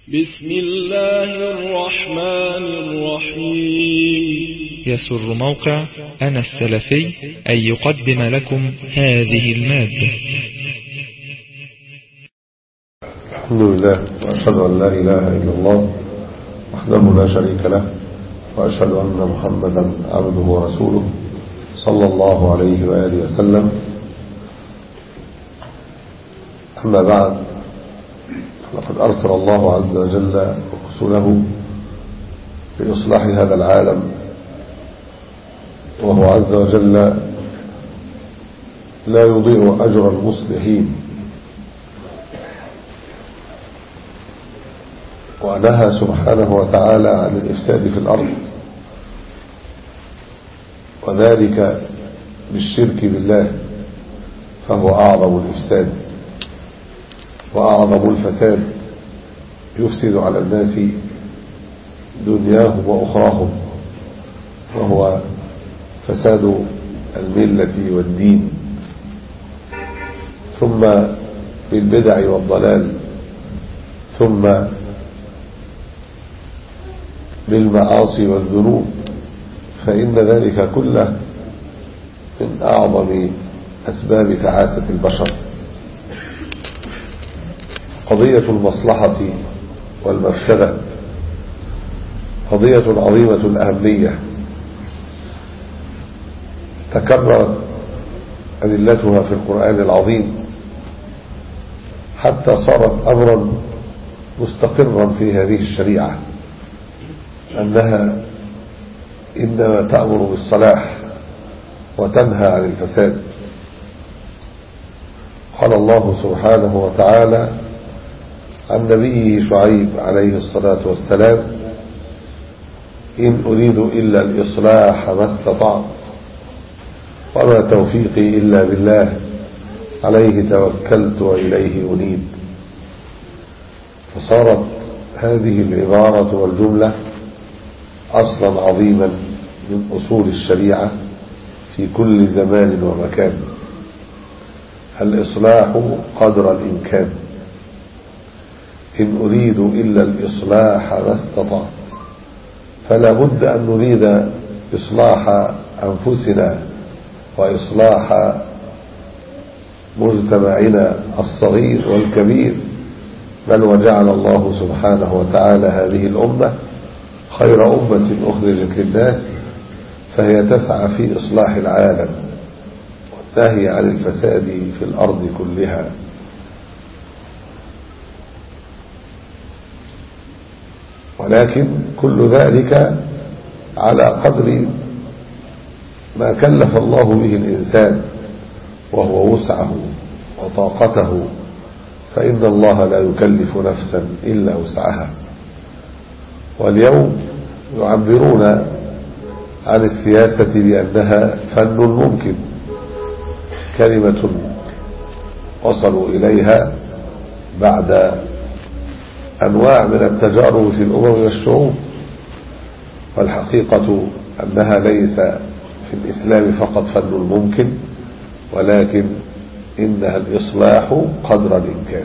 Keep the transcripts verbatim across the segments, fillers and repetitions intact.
بسم الله الرحمن الرحيم. يسر موقع أنا السلفي أن يقدم لكم هذه المادة. الحمد لله، وأشهد أن لا إله إلا الله وحده لا شريك له، وأشهد أن محمدا عبده ورسوله صلى الله عليه وآله وسلم. أما بعد، لقد أرسل الله عز وجل رسله لإصلاح هذا العالم، وهو عز وجل لا يضيع أجر المصلحين، ونهى سبحانه وتعالى عن الإفساد في الأرض، وذلك بالشرك بالله، فهو أعظم الإفساد وأعظم الفساد، يفسد على الناس دنياهم وأخراهم، وهو فساد الملة والدين، ثم بالبدع والضلال، ثم بالمعاصي والذنوب، فإن ذلك كله من أعظم أسباب تعاسة البشر. قضية المصلحة والمفسدة قضية عظيمة الأهمية، تكررت أدلتها في القرآن العظيم حتى صارت أمرا مستقرا في هذه الشريعة، أنها إنما تأمر بالصلاح وتنهى عن الفساد. قال الله سبحانه وتعالى عن نبيه شعيب عليه الصلاة والسلام: إن أريد إلا الإصلاح ما استطعت، وما توفيقي إلا بالله، عليه توكلت وإليه أنيب. فصارت هذه العبارة والجملة أصلا عظيما من أصول الشريعة في كل زمان ومكان. الإصلاح قدر الإمكان، إن أريد إلا الإصلاح ما استطعت. فلا بد أن نريد إصلاح أنفسنا وإصلاح مجتمعنا الصغير والكبير، بل وجعل الله سبحانه وتعالى هذه الأمة خير أمة أخرجت للناس، فهي تسعى في إصلاح العالم والنهي عن الفساد في الأرض كلها. ولكن كل ذلك على قدر ما كلف الله به الإنسان، وهو وسعه وطاقته، فإن الله لا يكلف نفسا إلا وسعها. واليوم يعبرون عن السياسة بأنها فن الممكن، كلمة وصلوا إليها بعد أنواع من التجارب في الأمم والشعوب. والحقيقة أنها ليس في الإسلام فقط فن الممكن، ولكن إنها الإصلاح قدر الإمكان.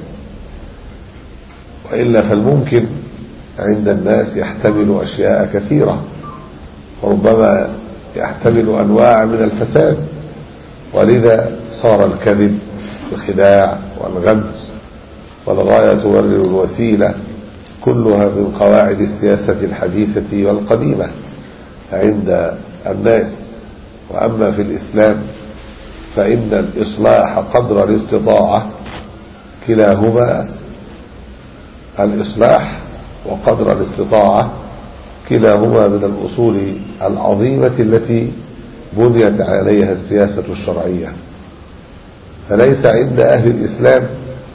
وإلا فالممكن عند الناس يحتمل أشياء كثيرة، وربما يحتمل أنواع من الفساد، ولذا صار الكذب والخداع والغمز والغاية تبرر الوسيلة كلها من قواعد السياسة الحديثة والقديمة عند الناس. وأما في الإسلام فإن الإصلاح قدر الاستطاعة، كلاهما الإصلاح وقدر الاستطاعة كلاهما من الأصول العظيمة التي بنيت عليها السياسة الشرعية. فليس عند أهل الإسلام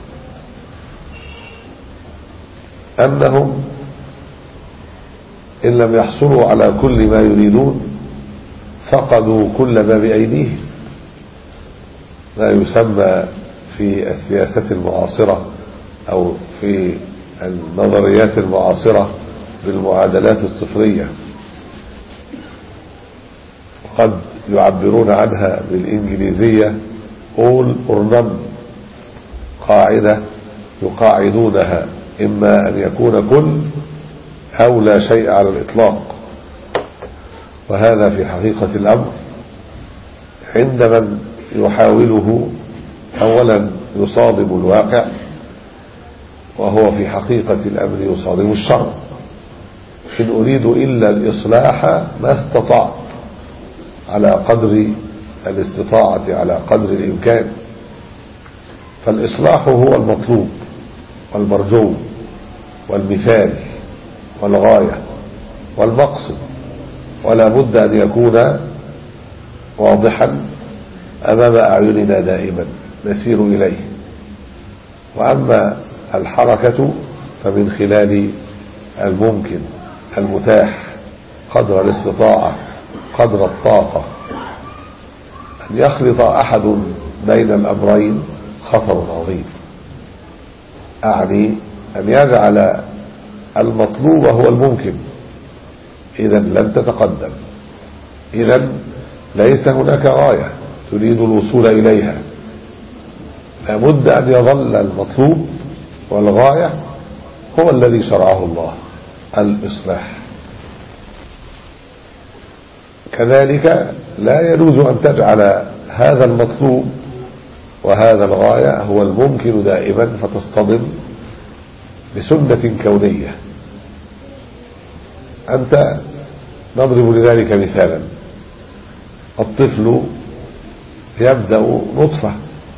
أنهم إن لم يحصلوا على كل ما يريدون فقدوا كل ما بأيديهم، ما يسمى في السياسة المعاصرة أو في النظريات المعاصرة بالمعادلات الصفرية، قد يعبرون عنها بالإنجليزية all or none، قاعدة يقاعدونها إما أن يكون كل أو لا شيء على الإطلاق، وهذا في حقيقة الأمر عند من يحاوله أولا يصادم الواقع، وهو في حقيقة الأمر يصادم الشرع. إن أريد إلا الإصلاح ما استطعت على قدر الاستطاعة على قدر الإمكان، فالإصلاح هو المطلوب والمرجو والمثال والغاية والمقصد، ولا بد أن يكون واضحا أمام أعيننا دائما نسير إليه. وأما الحركة فمن خلال الممكن المتاح قدر الاستطاعة قدر الطاقة. أن يخلط أحد بين الأمرين خطر عظيم، أعني أن يجعل المطلوب هو الممكن، إذا لن تتقدم، إذا ليس هناك غاية تريد الوصول إليها. لابد أن يظل المطلوب والغاية هو الذي شرعه الله، الإصلاح. كذلك لا يجوز أن تجعل هذا المطلوب وهذا الغاية هو الممكن دائما فتصطدم بسنة كونية. أنت نضرب لذلك مثالا: الطفل يبدأ نطفة،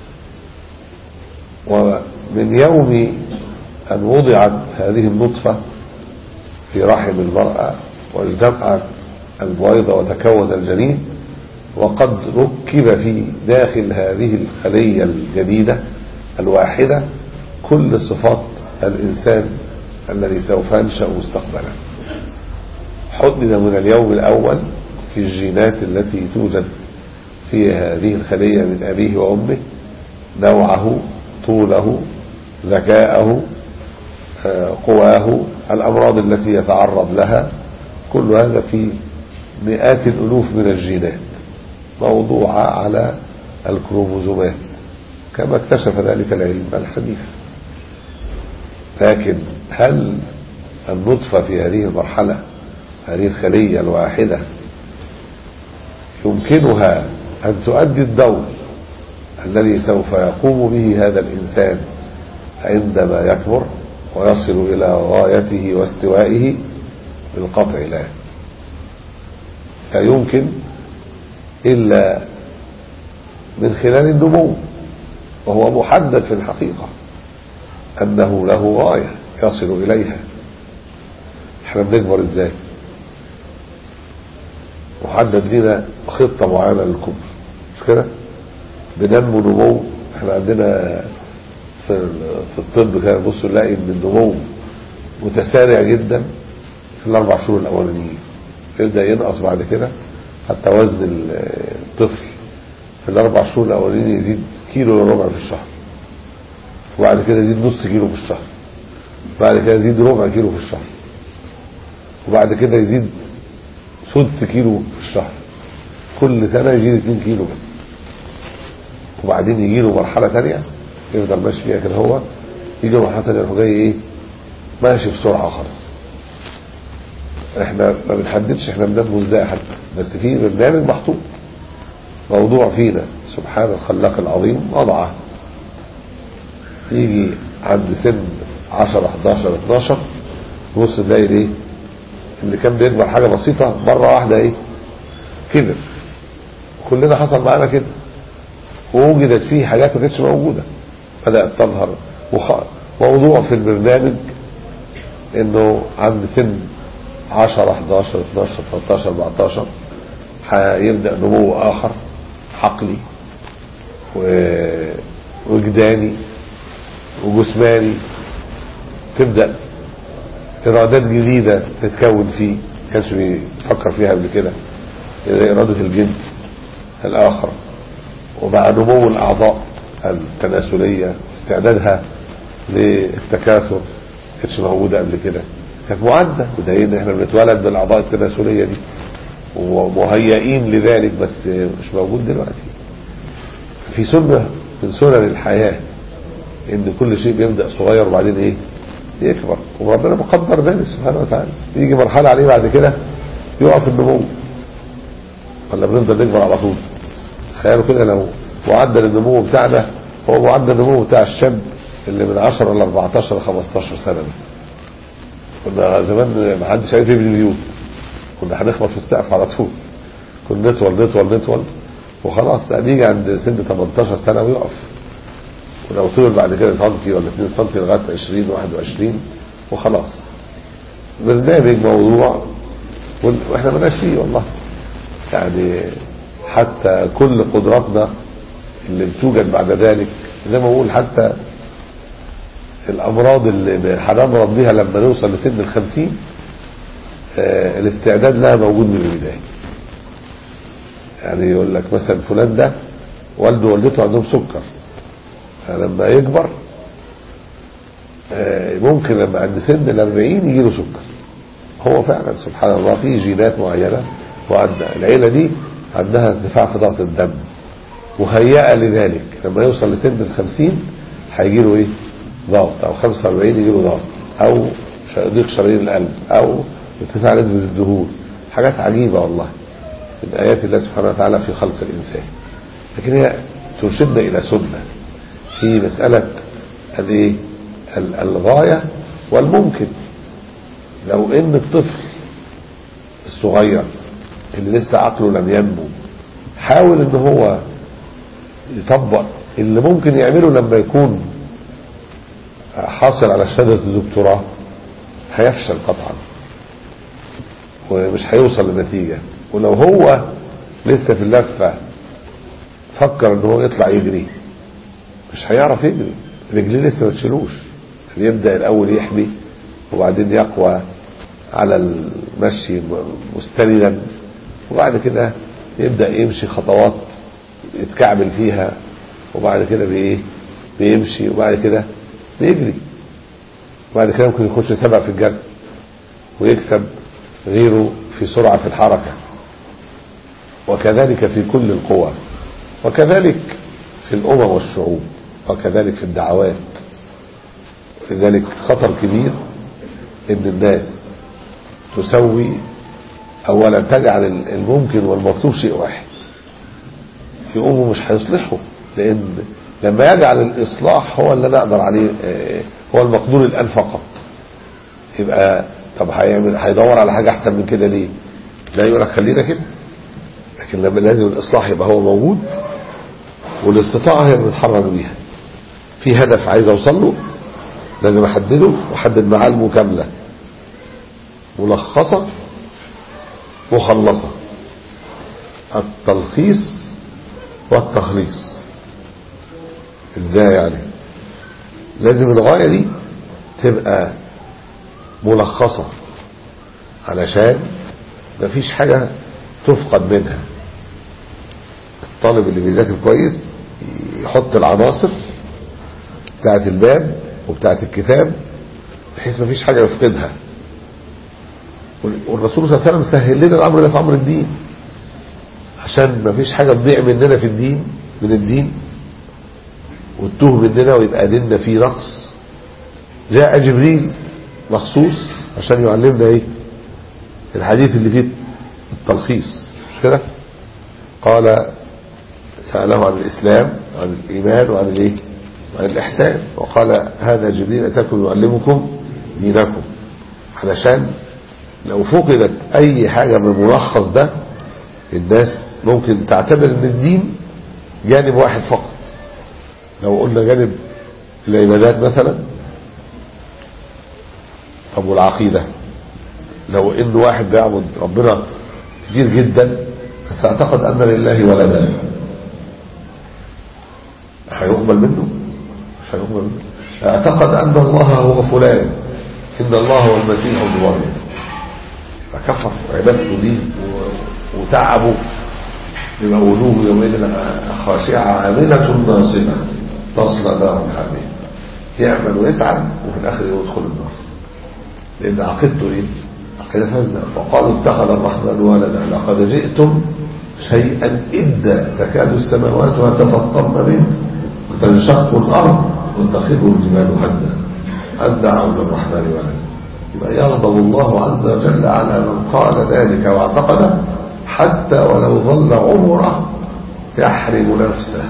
ومن يوم أن وضعت هذه النطفة في رحم المرأة واجتمعت البويضة وتكون الجنين، وقد ركب في داخل هذه الخلية الجديدة الواحدة كل صفات الإنسان الذي سوف ينشأ مستقبلا. حدد من اليوم الأول في الجينات التي توجد في هذه الخلية من أبيه وأمه نوعه، طوله، ذكاءه، قواه، الأمراض التي يتعرض لها، كل هذا في مئات الألوف من الجينات موضوعة على الكروموزومات كما اكتشف ذلك العلم الحديث. لكن هل النطفة في هذه المرحلة، هذه الخلية الواحدة، يمكنها أن تؤدي الدور الذي سوف يقوم به هذا الإنسان عندما يكبر ويصل إلى غايته واستوائه؟ بالقطع لا، لا يمكن إلا من خلال النمو، وهو محدد في الحقيقة أنه له غاية يصل إليها. احنا بنكبر ازاي؟ محدد لنا خطة معينة للكبر، مش كده؟ بننمو نمو. احنا عندنا في في الطب كده بصوا نلاقي ان النمو متسارع جدا في الاربع شهور الاولانيين، يبدا ينقص بعد كده حتى وزن الطفل في الاربع شهور الاولانيين يزيد كيلو الا ربع في الشهر، وبعد كده يزيد نص كيلو في الشهر، بعد كده يزيد ربع كيلو في الشهر، وبعد كده يزيد سدس كيلو في الشهر، كل سنة يزيد اتنين كيلو بس، وبعدين يجي له مرحلة تانية يفضل ماشي فيها كده، هو يجي له مرحلة تانية يروح جاي ايه ماشي بسرعة خالص. احنا ما بنحددش احنا بننمو ازاي حتى، بس في برنامج محطوط موضوع فينا سبحان الخلاق العظيم وضعه. يجي عند سن عشرة حداشر اتناشر نص نلاقي ايه اللي كان بيكبر حاجة بسيطة مرة واحدة ايه كبر. كلنا حصل معنا كده، ووجدت فيه حاجات ما كانتش موجودة بدأت تظهر. موضوع في البرنامج انه عند سن عشرة حداشر اتناشر تلتاشر اربعتاشر هيبدأ نمو آخر عقلي ووجداني وجسماني، تبدأ إرادات جديدة تتكون فيه كانش بيفكر فيها قبل كده، زي إرادة الجنس الآخر، ومع نمو الأعضاء التناسلية استعدادها للتكاثر كانش موجودة قبل كده، كانت معدة، بدليل ان احنا بنتولد بالأعضاء التناسلية دي ومهيئين لذلك، بس مش موجود دلوقتي. في سنة من سنن الحياة ان كل شيء بيبدأ صغير وبعدين ايه يكبر، وربنا مقدر ذلك سبحانه وتعالى. يجي مرحلة عليه بعد كده يقف النمو، ولا بنفضل نكبر على طول؟ تخيلوا كده لو معدل النمو بتاعنا هو معدل النمو بتاع الشاب اللي من عشرة ل أربعتاشر ل خمستاشر سنة. كنا زمان ما حدش عارف يبني بيوت، كنا هنخبط في السقف على طول، كنا نطول نطول نطول وخلاص. نيجي عند سن تمنتاشر سنة ويقف، ولو طول بعد كده سنتي ولا اتنين سنتي لغاية عشرين واحد وعشرين وخلاص. برنامج موضوع واحنا مالناش فيه والله. يعني حتى كل قدراتنا اللي بتوجد بعد ذلك، زي ما بقول حتى الامراض اللي هنمرض بيها لما نوصل لسن الخمسين، آه الاستعداد لها موجود من البداية. يعني يقول لك مثلا فلان ده والده ووالدته عندهم سكر، فلما يكبر آه ممكن لما عند سن الاربعين يجي له سكر. هو فعلا سبحان الله في جينات معينة، وعندنا العيلة دي عندها ارتفاع في ضغط الدم مهيئة لذلك. لما يوصل لسن الخمسين هيجي له ايه؟ ضغط، او خمسة واربعين يجي له ضغط، او ضيق شرايين القلب، او ارتفاع نسبة الدهون. حاجات عجيبة والله من آيات الله سبحانه وتعالى في خلق الإنسان. لكن هي ترشدنا إلى سنة في مسألة الايه؟ الغاية والممكن. لو ان الطفل الصغير اللي لسه عقله لم ينمو حاول ان هو يطبق اللي ممكن يعمله لما يكون حاصل على شهادة الدكتوراه، هيفشل قطعا ومش هيوصل لنتيجة. ولو هو لسه في اللفة فكر ان هو يطلع يجري، مش هيعرف يجري، رجليه لسه ما تشيلوش. يبدأ الاول يحبي وبعدين يقوى على المشي مستندا، وبعد كده يبدأ يمشي خطوات يتكعبل فيها، وبعد كده بايه بيمشي، وبعد كده بيجري، وبعد كده ممكن يخش سبع في الجري ويكسب غيره في سرعة الحركة. وكذلك في كل القوى، وكذلك في الأمم والشعوب، وكذلك في الدعوات. لذلك خطر كبير ان الناس تسوي اولا تجعل الممكن والمطلوب شيء واحد، يقوموا مش هيصلحوا. لان لما يجعل الاصلاح هو اللي نقدر عليه، هو المقدور الان فقط، يبقى طب هيعمل هيدور على حاجة احسن من كده ليه؟ لا، يقول لك خلينا كده. لكن لما لازم الاصلاح يبقى هو موجود، والاستطاعة هي اللي بنتحرك بيها. في هدف عايز اوصل له لازم احدده، واحدد معالمه كاملة ملخصة مخلصة، التلخيص والتخليص. ازاي يعني؟ لازم الغاية دي تبقى ملخصة علشان مفيش حاجة تفقد منها. الطالب اللي بيذاكر كويس يحط العناصر بتاعت الباب وبتاعت الكتاب بحيث مفيش حاجة يفقدها. والرسول صلى الله عليه وسلم سهل لنا الامر ده في امر الدين، عشان مفيش حاجة تضيع مننا في الدين من الدين وتتوه مننا ويبقى ديننا فيه نقص. جاء جبريل مخصوص عشان يعلمنا ايه؟ الحديث اللي فيه التلخيص، مش كده؟ قال سأله عن الإسلام عن الإيمان وعن الايه؟ عن الإحسان، وقال هذا جبريل أتاكم يعلمكم دينكم. علشان لو فقدت أي حاجة من الملخص ده الناس ممكن تعتبر ان الدين جانب واحد فقط. لو قلنا جانب العبادات مثلا، طب والعقيدة؟ لو ان واحد بيعبد ربنا كتير جدا بس اعتقد ان لله ولدا، هيقبل منه؟ مش هيقبل منه. اعتقد ان الله هو فلان، ان الله هو المسيح ابن مريم، فكفر عبادته دي وتعبوا يبقى وجوه يومئذ خاشعة عاملة ناصبة تصلى نار حامية. يعمل ويتعب وفي الاخر يدخل النار، لان عقيدته ايه؟ عقيدة فاسدة. وقالوا اتخذ الرحمن ولدا لقد جئتم شيئا إدا تكاد السماوات يتفطرن منه وتنشق الارض وتخر الجبال هدا أن دعوا للرحمن ولدا، يبقى يغضب الله عز وجل على من قال ذلك واعتقده، حتى ولو ظل عمره يحرم نفسه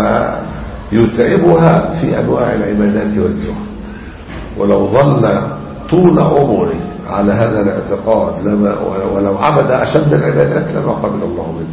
ويتعبها في أنواع العبادات والزهد. ولو ظل طول عمره على هذا الاعتقاد لما ولو عبد أشد العبادات لما قبل الله منه.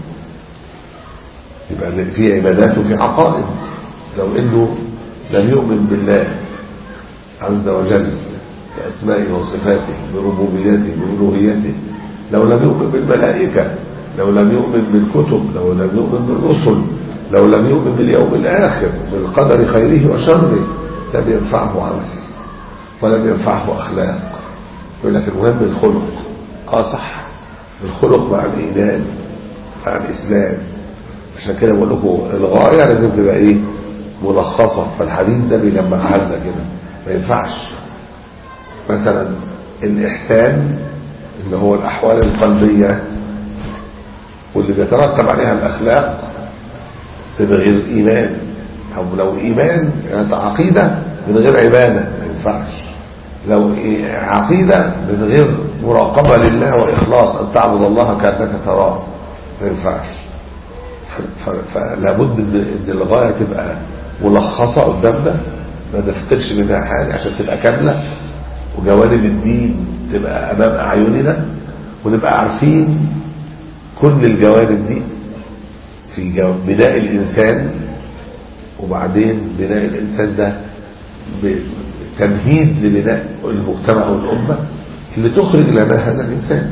يبقى في عبادات وفي عقائد. لو إنه لم يؤمن بالله عز وجل بأسمائه وصفاته بربوبيته بألوهيته، لو لم يؤمن بالملائكة، لو لم يؤمن بالكتب، لو لم يؤمن بالرسل، لو لم يؤمن باليوم الآخر بالقدر خيره وشره، لم ينفعه عمل ولم ينفعه أخلاق. يقول لك المهم الخلق. اه صح، الخلق مع الإيمان مع الإسلام. عشان كده بقول لكم الغاية لازم تبقى ايه؟ ملخصة. فالحديث ده بيجمعها لنا كده. ما ينفعش مثلا الإحسان اللي هو الأحوال القلبية واللي بيترتب عليها الأخلاق من غير إيمان، أو لو إيمان يعني عقيدة من غير عبادة ما ينفعش. لو عقيدة من غير مراقبة لله وإخلاص أن تعبد الله كأنك تراه ما ينفعش. فلا بد ان الغاية تبقى ملخصة قدامنا ما نفترش منها حاجة عشان تبقى كاملة، وجوانب الدين تبقى أمام أعيننا، ونبقى عارفين كل الجوانب دي في بناء الإنسان، وبعدين بناء الإنسان ده تمهيد لبناء المجتمع والأمة اللي تخرج لنا هذا الإنسان.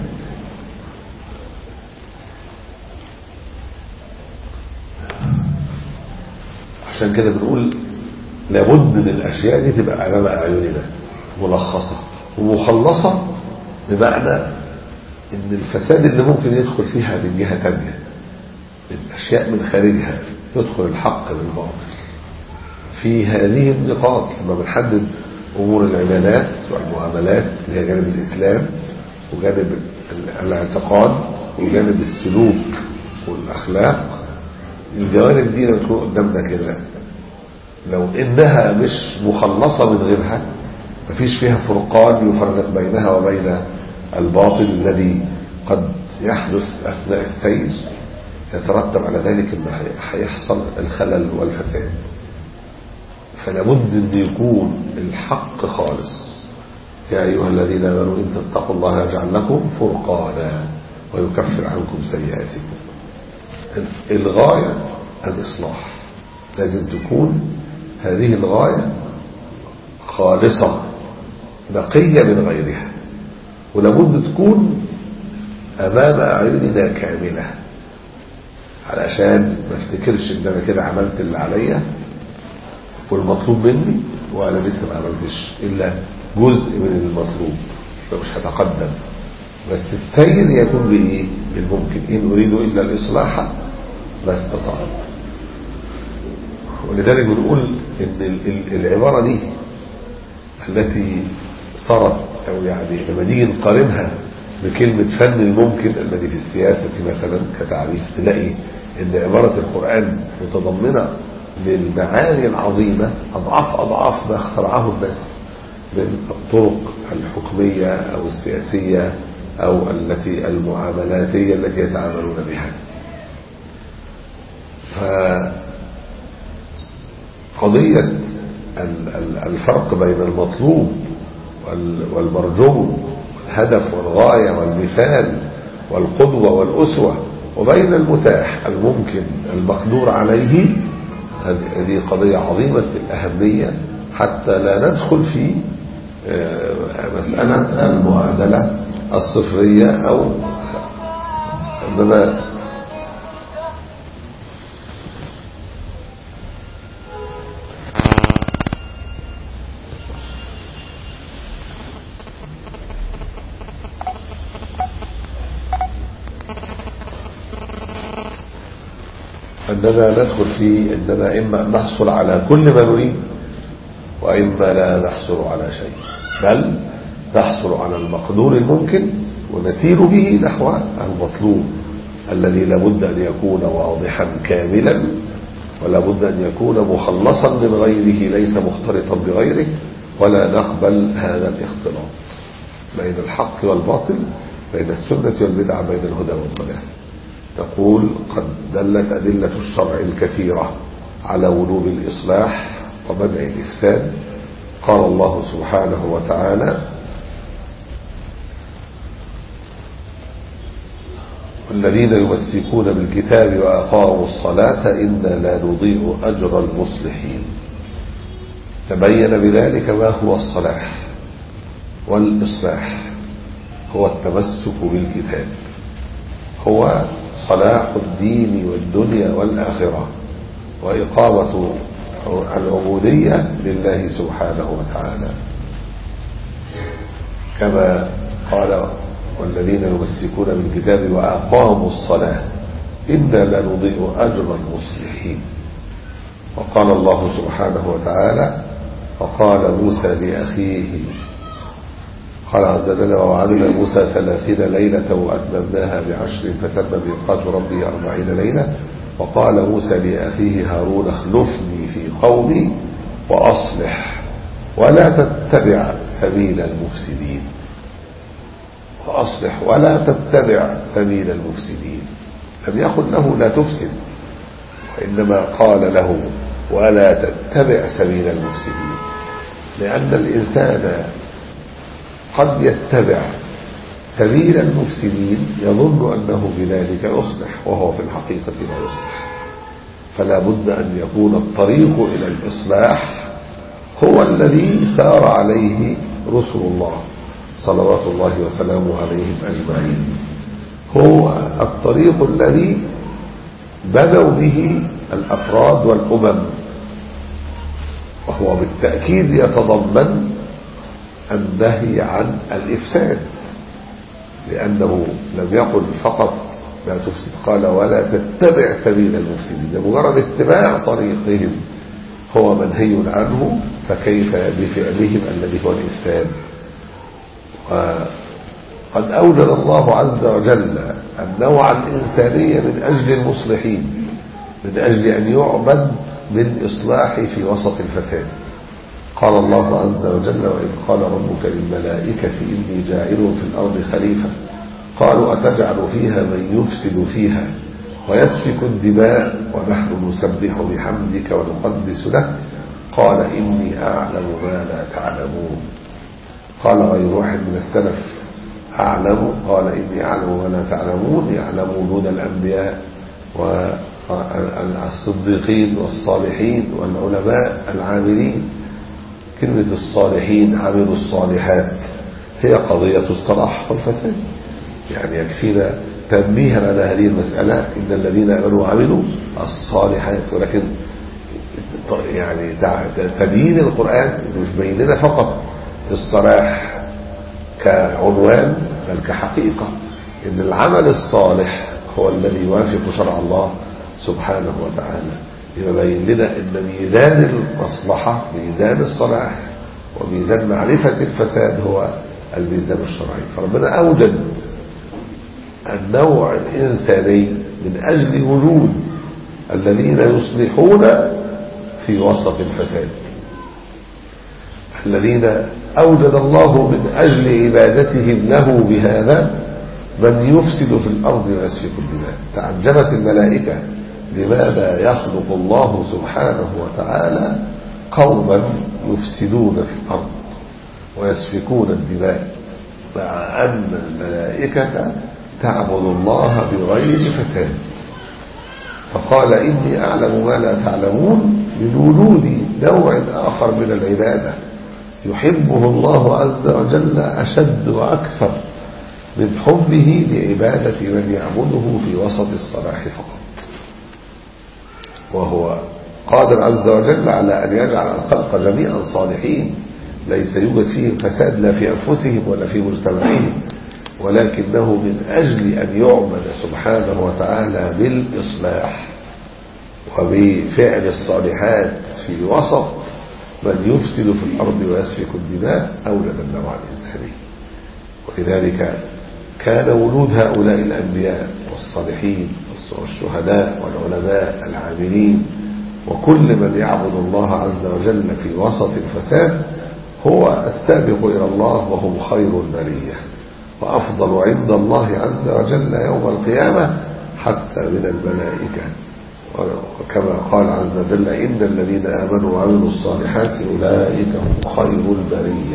عشان كده بنقول لابد من الأشياء دي تبقى أمام أعيننا ملخصة ومخلصة، بمعنى إن الفساد اللي ممكن يدخل فيها من جهة تانية، الأشياء من خارجها يدخل الحق بالباطل. في هذه النقاط لما بنحدد أمور العبادات والمعاملات اللي هي جانب الإسلام وجانب الاعتقاد وجانب السلوك والأخلاق، الجوانب دي لما تكون قدامنا كده لو إنها مش مخلصة من غيرها، مفيش فيها فرقان يفرق بينها وبين الباطل الذي قد يحدث أثناء السير، يترتب على ذلك أن هيحصل الخلل والفساد. فلابد أن يكون الحق خالص. يا أيها الذين آمنوا إن تتقوا الله يجعل لكم فرقانا ويكفر عنكم سيئاتكم. الغاية الإصلاح، لازم تكون هذه الغاية خالصة نقية من غيرها، ولابد تكون أمام أعيننا كاملة، علشان ما افتكرش ان انا كده عملت اللي عليا والمطلوب مني وانا لسه ما عملتش الا جزء من المطلوب، فمش هتقدم. بس السير يكون بايه؟ بالممكن. ان اريد الا الاصلاح ما استطعت. ولذلك بنقول ان العبارة دي التي صارت، او يعني لما نيجي نقارنها بكلمة فن الممكن الذي في السياسة مثلا كتعريف، تلاقي ان عبارة القرآن متضمنة للمعاني العظيمة اضعاف اضعاف ما اخترعه الناس من الطرق الحكمية او السياسية او التي المعاملاتية التي يتعاملون بها. فقضية الفرق بين المطلوب والمرجو، الهدف والغاية والمثال والقدوة والأسوة، وبين المتاح الممكن المقدور عليه، هذه قضية عظيمة الأهمية حتى لا ندخل في مسألة المعادلة الصفرية أو أننا أننا ندخل في أننا إما نحصل على كل ما نريد وإما لا نحصل على شيء، بل نحصل على المقدور الممكن ونسير به نحو المطلوب الذي لابد أن يكون واضحا كاملا، ولابد أن يكون مخلصا من غيره ليس مختلطا بغيره، ولا نقبل هذا الاختلاط بين الحق والباطل، بين السنة والبدعة، بين الهدى والضلال. نقول قد دلت أدلة الشرع الكثيرة على وجوب الإصلاح ومنع الإفساد. قال الله سبحانه وتعالى: والذين يمسكون بالكتاب وأقاموا الصلاة إنا لا نضيع أجر المصلحين. تبين بذلك ما هو الصلاح، والإصلاح هو التمسك بالكتاب، هو صلاح الدين والدنيا والآخرة، وإقامة العبودية لله سبحانه وتعالى، كما قال: والذين يمسكون بالكتاب وأقاموا الصلاة إنا لا نضيع أجر المصلحين. وقال الله سبحانه وتعالى: وقال موسى لأخيه، قال عز وجل: ووعدنا موسى ثلاثين ليلة وأتممناها بعشر فتم ميقات ربي أربعين ليلة. وقال موسى لأخيه هارون: اخلفني في قومي وأصلح ولا تتبع سبيل المفسدين. وأصلح ولا تتبع سبيل المفسدين، لم يقل له لا تفسد، وإنما قال له ولا تتبع سبيل المفسدين، لأن الإنسان قد يتبع سبيل المفسدين يظن أنه بذلك يصلح، وهو في الحقيقة لا يصلح. فلا بد أن يكون الطريق إلى الإصلاح هو الذي سار عليه رسل الله صلوات الله وسلامه عليهم أجمعين، هو الطريق الذي بدأوا به الأفراد والأمم، وهو بالتأكيد يتضمن النهي عن الإفساد، لأنه لم يقل فقط لا تفسد، قال ولا تتبع سبيل المفسدين. مجرد اتباع طريقهم هو منهي عنه، فكيف بفعلهم الذي هو الإفساد؟ وقد أوجد الله عز وجل النوع الإنساني من أجل المصلحين، من أجل أن يعبد بالإصلاح في وسط الفساد. قال الله عز وجل: وإذ قال ربك للملائكة إني جاعل في الأرض خليفة قالوا أتجعل فيها من يفسد فيها ويسفك الدماء ونحن نسبح بحمدك ونقدس لك قال إني أعلم ما لا تعلمون. قال غير واحد من السلف: أعلم، قال إني أعلم ما لا تعلمون، يعلمون دون الأنبياء والصديقين والصالحين والعلماء العاملين. كلمة الصالحين عملوا الصالحات هي قضية الصلاح والفساد، يعني يكفينا تنبيها على هذه المسألة: إن الذين آمنوا وعملوا الصالحات. ولكن يعني تبيين القرآن مش بيننا فقط الصلاح كعنوان، بل كحقيقة، إن العمل الصالح هو الذي يوافق شرع الله سبحانه وتعالى. يبين لنا أن ميزان المصلحة ميزان الصلاح، وميزان معرفة الفساد هو الميزان الشرعي. فربنا أوجد النوع الإنساني من أجل وجود الذين يصلحون في وسط الفساد، الذين أوجد الله من أجل عبادتهم له بهذا من يفسد في الأرض ويسفك الدماء. تعجبت الملائكة لماذا يخلق الله سبحانه وتعالى قوما يفسدون في الأرض ويسفكون الدماء، مع أن الملائكة تعبد الله بغير فساد. فقال إني أعلم ما لا تعلمون، من وجود نوع آخر من العبادة يحبه الله عز وجل أشد وأكثر من حبه لعبادة من يعبده في وسط الصلاح فقط. وهو قادر عز وجل على أن يجعل الخلق جميعا صالحين، ليس يوجد فيهم فساد لا في أنفسهم ولا في مجتمعهم، ولكنه من أجل أن يعبد سبحانه وتعالى بالإصلاح وبفعل الصالحات في وسط من يفسد في الأرض ويسفك الدماء، أولد النوع الإنساني. ولذلك كان ولود هؤلاء الأنبياء والصالحين والشهداء والعلماء العاملين وكل من يعبد الله عز وجل في وسط الفساد هو السابق إلى الله وهم خير البرية وأفضل عند الله عز وجل يوم القيامة حتى من الملائكة، وكما قال عز وجل إن الذين آمنوا وعملوا الصالحات أولئك هم خير البرية.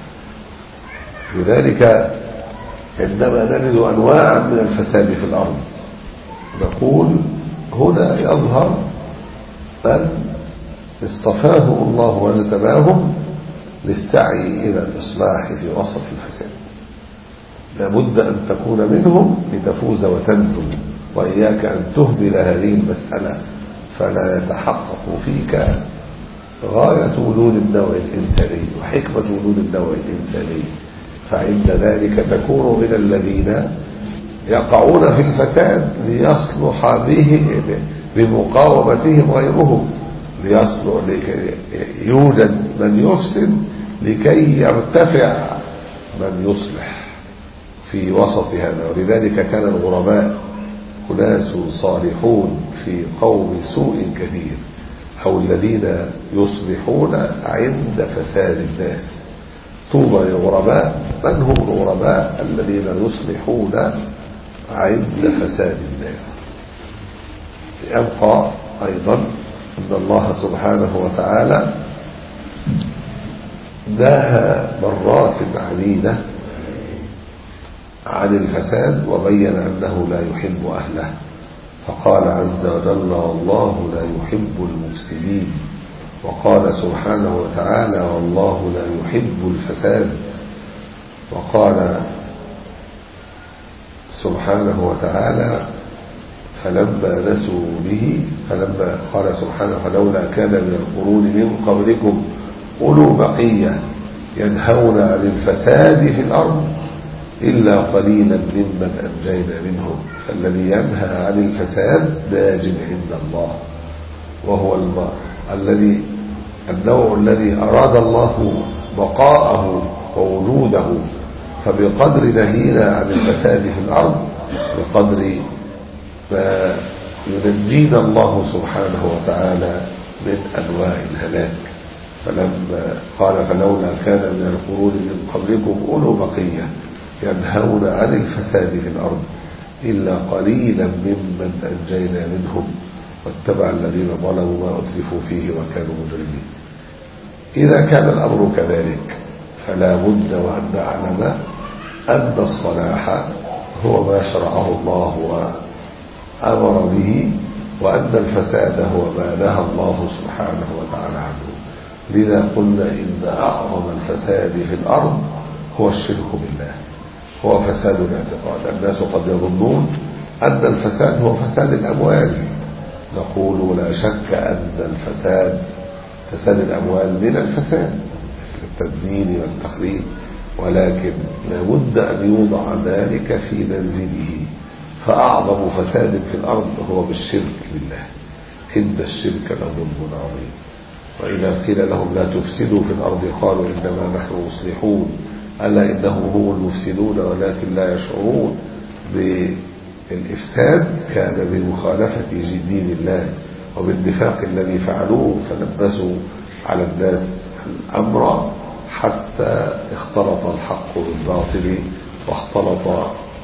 لذلك عندما نجد أنواعا من الفساد في الأرض نقول هنا يظهر من اصطفاه الله واجتباهم للسعي إلى الإصلاح في وسط الفساد. لابد أن تكون منهم لتفوز وتنجو، وإياك أن تهمل هذه المسألة فلا يتحقق فيك غاية وجود النوع الإنساني وحكمة وجود النوع الإنساني، فعند ذلك تكون من الذين يقعون في الفساد ليصلح به بمقاومتهم غيرهم، ليصلح يوجد من يفسد لكي يرتفع من يصلح في وسط هذا. ولذلك كان الغرباء أناس صالحون في قوم سوء كثير، أو الذين يصلحون عند فساد الناس. طوبى للغرباء. من هم الغرباء؟ الذين يصلحون عند فساد الناس. يبقى أيضا أن الله سبحانه وتعالى نهى مرات عديدة عن الفساد وبين أنه لا يحب أهله، فقال عز وجل والله لا يحب المفسدين، وقال سبحانه وتعالى والله لا يحب الفساد، وقال سبحانه وتعالى فلما نسوا به فلما قال سبحانه فلولا كان من القرون من قبلكم أولو بقية ينهون عن الفساد في الأرض إلا قليلا ممن أنجينا منهم. فالذي ينهى عن الفساد ناج عند الله، وهو الماء الذي النوع الذي أراد الله بقاءه ووجوده، فبقدر نهينا عن الفساد في الأرض بقدر ما ينجينا الله سبحانه وتعالى من أنواع الهلاك. فلما قال فلولا كان من القرون من قبلكم أولو بقية ينهون عن الفساد في الأرض إلا قليلا ممن أنجينا منهم واتبع الذين ظلموا ما أتلفوا فيه وكانوا مجرمين. إذا كان الأمر كذلك فلا بد وأن نعلم أن الصلاح هو ما شرعه الله وأمر به، وأن الفساد هو ما نهى الله سبحانه وتعالى عنه. لذا قلنا إن أعظم الفساد في الأرض هو الشرك بالله، هو فساد الاعتقاد. الناس قد يظنون أن الفساد هو فساد الأموال، نقول لا شك أن الفساد فساد الأموال من الفساد التدمير والتخريب، ولكن لابد أن يوضع ذلك في منزله. فأعظم فساد في الأرض هو بالشرك بالله، إن الشرك لظلم عظيم. وإذا قيل لهم لا تفسدوا في الأرض قالوا إنما نحن مصلحون ألا إنهم هم المفسدون ولكن لا يشعرون. بالإفساد كان بمخالفة دين الله وبالنفاق الذي فعلوه، فلبسوا على الناس الأمر حتى اختلط الحق بالباطل واختلط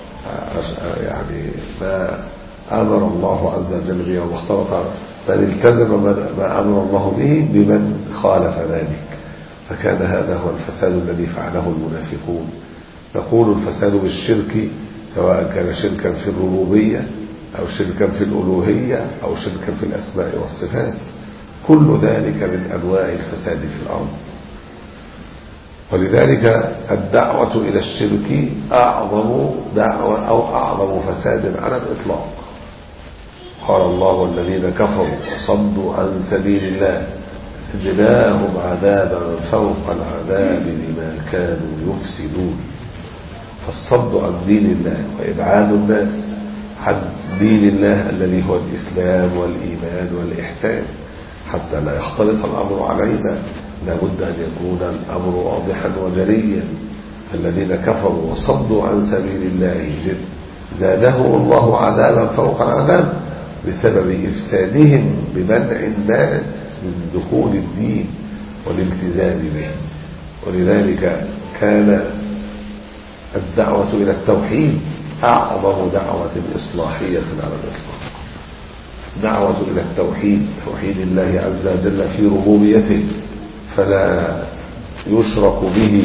يعني ما أمر الله عز وجل به، واختلط من التزم ما أمر الله به بمن خالف ذلك. فكان هذا هو الفساد الذي فعله المنافقون. نقول الفساد بالشرك سواء كان شركا في الربوبية أو شركا في الألوهية أو شركا في الأسماء والصفات، كل ذلك من أنواع الفساد في الأرض. ولذلك الدعوة إلى الشرك أعظم دعوة أو أعظم فساد على الإطلاق. قال الله الذين كفروا وصدوا عن سبيل الله زدناهم عذابا فوق العذاب بما كانوا يفسدون. فالصد عن دين الله وإبعاد الناس عن دين الله الذي هو الإسلام والإيمان والإحسان حتى لا يختلط الأمر علينا، لابد أن يكون الأمر واضحا وجليا. فالذين كفروا وصدوا عن سبيل الله زادهم الله عذابا فوق العذاب بسبب إفسادهم بمنع الناس من دخول الدين والالتزام به. ولذلك كان الدعوة إلى التوحيد أعظم دعوة إصلاحية على الإطلاق. الدعوة إلى التوحيد، توحيد الله عز وجل في ربوبيته، فلا يشرك به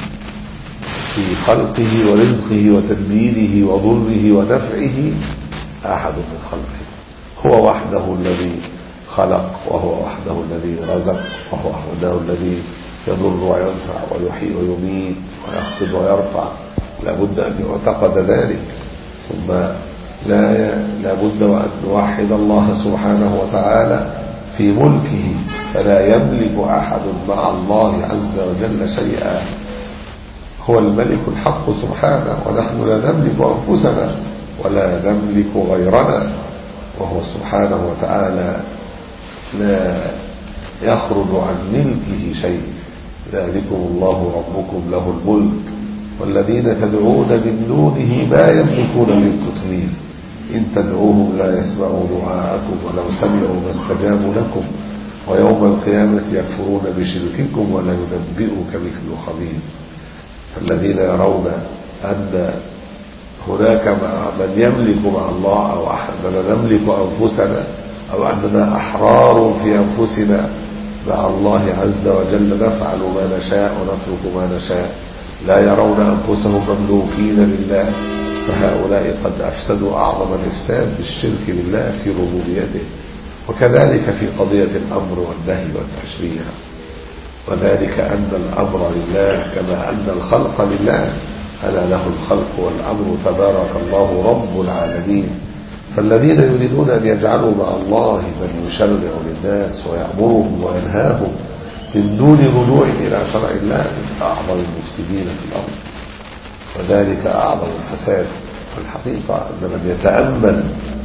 في خلقه ورزقه وتدبيره وضره ونفعه أحد من خلقه. هو وحده الذي خلق، وهو وحده الذي رزق، وهو وحده الذي يضر وينفع ويحيي ويميت ويخفض ويرفع. لابد أن يعتقد ذلك. ثم لا لابد وأن نوحد الله سبحانه وتعالى في ملكه، فلا يملك أحد مع الله عز وجل شيئا. هو الملك الحق سبحانه، ونحن لا نملك أنفسنا ولا نملك غيرنا، وهو سبحانه وتعالى لا يخرج عن ملكه شيء. ذلكم الله ربكم له الملك والذين تدعون من دونه ما يملكون من قطمير إن تدعوهم لا يسمعوا دعاءكم ولو سمعوا ما استجابوا لكم ويوم القيامة يكفرون بشرككم ولا ينبئك مثل خبير. الذين يرون أن هناك من يملك مع الله، أو أننا نملك أنفسنا، أو أننا أحرار في أنفسنا مع الله عز وجل، نفعل ما نشاء ونترك ما نشاء، لا يرون أنفسهم مملوكين لله، فهؤلاء قد أفسدوا أعظم الإفساد بالشرك بالله في ربوبيته. وكذلك في قضية الأمر والنهي والتشريع، وذلك أن الأمر لله كما أن الخلق لله، ألا له الخلق والأمر تبارك الله رب العالمين. فالذين يريدون أن يجعلوا مع الله من يشرع للناس ويأمرهم وينهاهم من دون رجوع إلى شرع الله من أعظم المفسدين في الأرض، وذلك أعظم الفساد. والحقيقة أن من يتأمل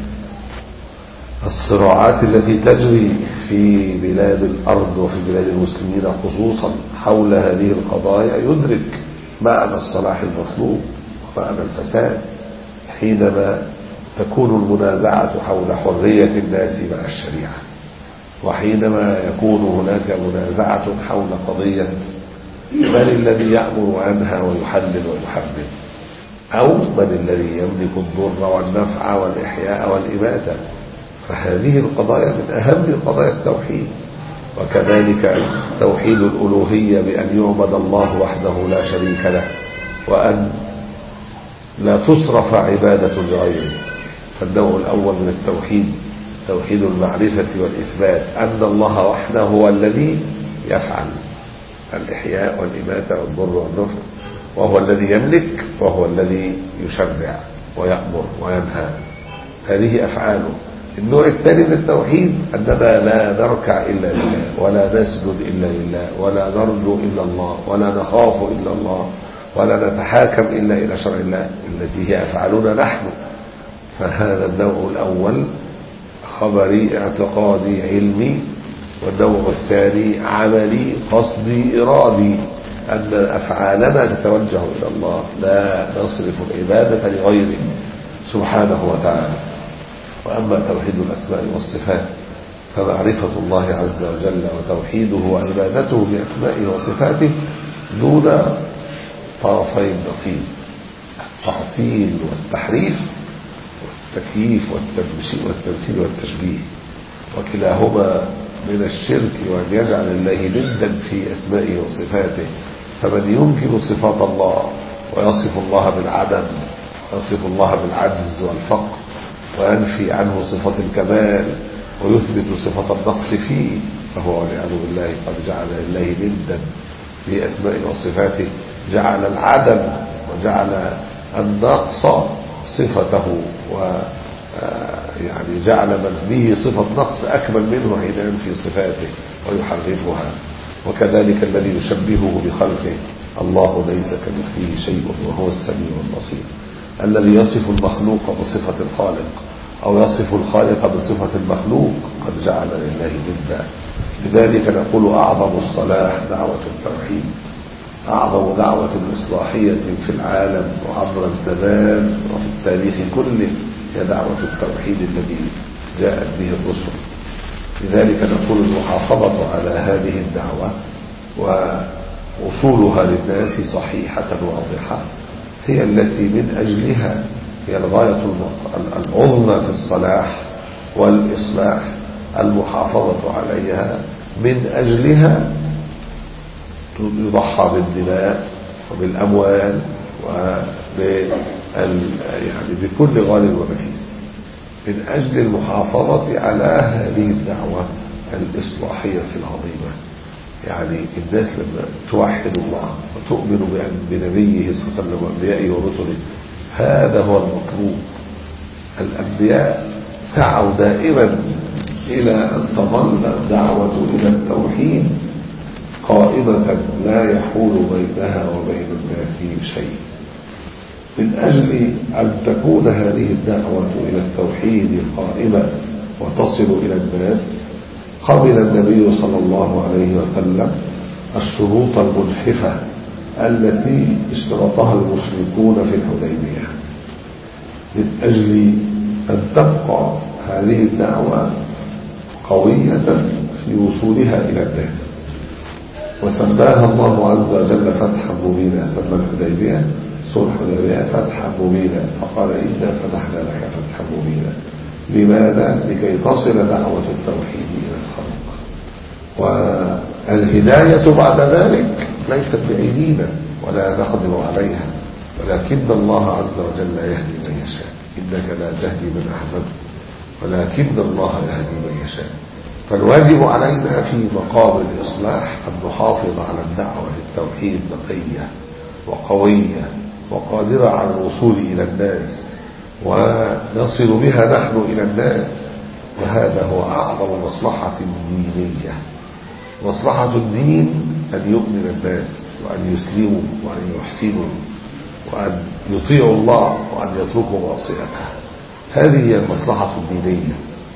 الصراعات التي تجري في بلاد الأرض وفي بلاد المسلمين خصوصا حول هذه القضايا يدرك معنى الصلاح المطلوب ومعنى الفساد، حينما تكون المنازعة حول حرية الناس مع الشريعة، وحينما يكون هناك منازعة حول قضية من الذي يأمر وينهى ويحلل ويحرم، أو من الذي يملك الضر والنفع والإحياء والإماتة. فهذه القضايا من أهم قضايا التوحيد. وكذلك توحيد الألوهية بأن يعبد الله وحده لا شريك له، وأن لا تصرف عبادة لغيره. فالنوع الأول من التوحيد توحيد المعرفة والإثبات، أن الله وحده هو الذي يفعل الإحياء والإماتة والضر والنفع، وهو الذي يملك، وهو الذي يشرع ويأمر وينهى، هذه أفعاله. النوع الثاني من التوحيد أننا لا نركع إلا لله، ولا نسجد إلا لله، ولا نرجو إلا الله، ولا نخاف إلا الله، ولا نتحاكم إلا إلى شرع الله التي هي أفعالنا نحن. فهذا النوع الأول خبري اعتقادي علمي، والنوع الثاني عملي قصدي إرادي، أن أفعالنا تتوجه إلى الله، لا نصرف العبادة لغيره سبحانه وتعالى. وأما توحيد الأسماء والصفات فمعرفة الله عز وجل وتوحيده وعبادته بأسمائه وصفاته دون طرفي النقيض، التعطيل والتحريف والتكييف والتمثيل والتشبيه، وكلاهما من الشرك، وأن يجعل الله ندا في أسمائه وصفاته. فمن ينكر صفات الله ويصف الله بالعدم، يصف الله بالعجز والفقر، وينفي عنه صفة الكمال ويثبت صفة النقص فيه، فهو والعياذ بالله قد جعل الله ندا في أسمائه وصفاته، جعل العدم وجعل النقص صفته، و يعني جعل من به صفة نقص أكمل منه حين ينفي صفاته ويحرفها. وكذلك الذي يشبهه بخلقه، الله ليس كمثله شيء وهو السميع البصير. الذي يصف المخلوق بصفة الخالق أو يصف الخالق بصفة المخلوق قد جعل لله ضدا. لذلك نقول أعظم الصلاح دعوة التوحيد، أعظم دعوة إصلاحية في العالم وعبر الزمان وفي التاريخ كله هي دعوة التوحيد الذي جاءت به الرسل. لذلك نقول المحافظة على هذه الدعوة وصولها للناس صحيحة واضحة هي التي من أجلها هي الغاية العظمى في الصلاح والإصلاح المحافظة عليها. من أجلها يضحى بالدماء وبالأموال يعني بكل غال ونفيس من أجل المحافظة على هذه الدعوة الإصلاحية العظيمة. يعني الناس لما توحد الله وتؤمن بنبيه صلى الله عليه وسلم وأنبيائه ورسله هذا هو المطلوب. الأنبياء سعوا دائما إلى أن تظل الدعوة إلى التوحيد قائمة لا يحول بينها وبين الناس شيء. من أجل أن تكون هذه الدعوة إلى التوحيد قائمة وتصل إلى الناس قبل النبي صلى الله عليه وسلم الشروط المجحفة التي اشترطها المشركون في الحديبية من أجل أن تبقى هذه الدعوة قوية في وصولها إلى الناس. وسماها الله عز وجل فتحا مبينا، سمى الحديبية صلح الحديبية فتحا مبينا، فقال إنا فتحنا لك فتحا مبينا. لماذا؟ لكي تصل دعوة التوحيد إلى الخلق. والهداية بعد ذلك ليست بأيدينا ولا نقدر عليها، ولكن الله عز وجل يهدي من يشاء. إنك لا تهدي من أحببت ولكن الله يهدي من يشاء. فالواجب علينا في مقام الإصلاح أن نحافظ على الدعوة التوحيد نقية وقوية وقادرة على الوصول إلى الناس ونصل بها نحن إلى الناس. وهذا هو أعظم مصلحة دينية. مصلحة الدين أن يؤمن الناس وأن يسلموا وأن يحسنوا وأن يطيعوا الله وأن يتركوا معصيته. هذه هي المصلحة الدينية،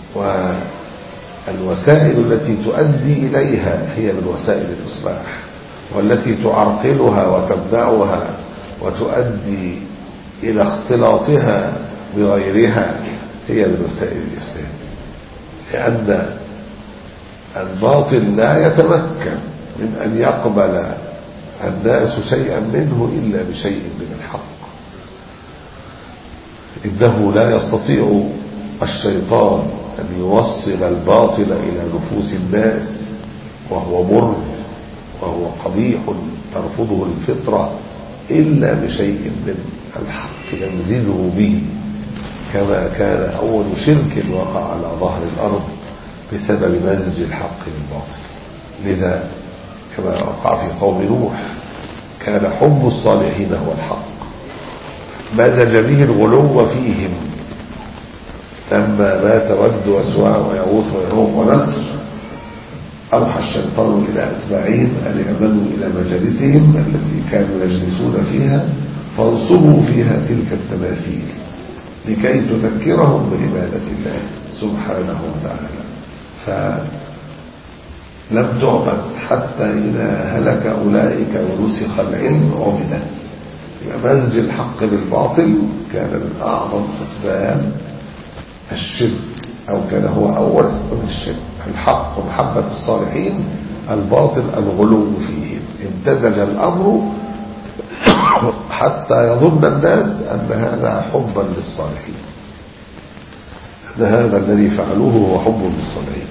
والوسائل التي تؤدي إليها هي من وسائل الإصلاح، والتي تعرقلها وتمنعها وتؤدي إلى اختلاطها بغيرها هي من وسائل الإفساد. لأن الباطل لا يتمكن من أن يقبل الناس شيئا منه إلا بشيء من الحق. إنه لا يستطيع الشيطان أن يوصل الباطل إلى نفوس الناس وهو مر وهو قبيح ترفضه الفطرة إلا بشيء من الحق ينزله به، كما كان أول شرك وقع على ظهر الأرض بسبب مزج الحق بالباطل. لذا كما وقع في قوم نوح كان حب الصالحين هو الحق، مزج به الغلو فيهم. لما مات ود وسواع ويغوث ويعوق ونسر أوحى الشيطان إلى أتباعهم أن يعملوا إلى مجالسهم التي كانوا يجلسون فيها فانصبوا فيها تلك التماثيل لكي تذكرهم بعبادة الله سبحانه وتعالى. فلم تعبد حتى إذا هلك أولئك ونسخ العلم عبدت. مزج الحق بالباطل كان من أعظم أسباب الشرك، أو كان هو أول سبب الشرك. الحق محبة الصالحين، الباطل الغلو فيهم. امتزج الأمر حتى يظن الناس أن هذا حبا للصالحين، أن هذا الذي فعلوه هو حب للصالحين.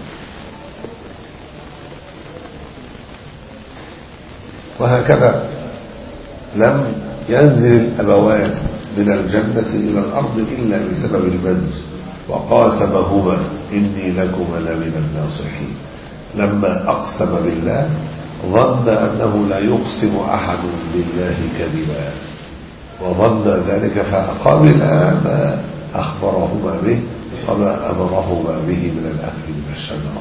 وهكذا لم ينزل الأبوان من الجنة إلى الأرض إلا بسبب المزج. وقاسمهما إني لكما لمن الناصحين. لما أقسم بالله ظن أنه لا يقسم أحد بالله كذبا، وظن ذلك فقبل ما أخبرهما به وما أمرهما به من الأكل من الشجرة.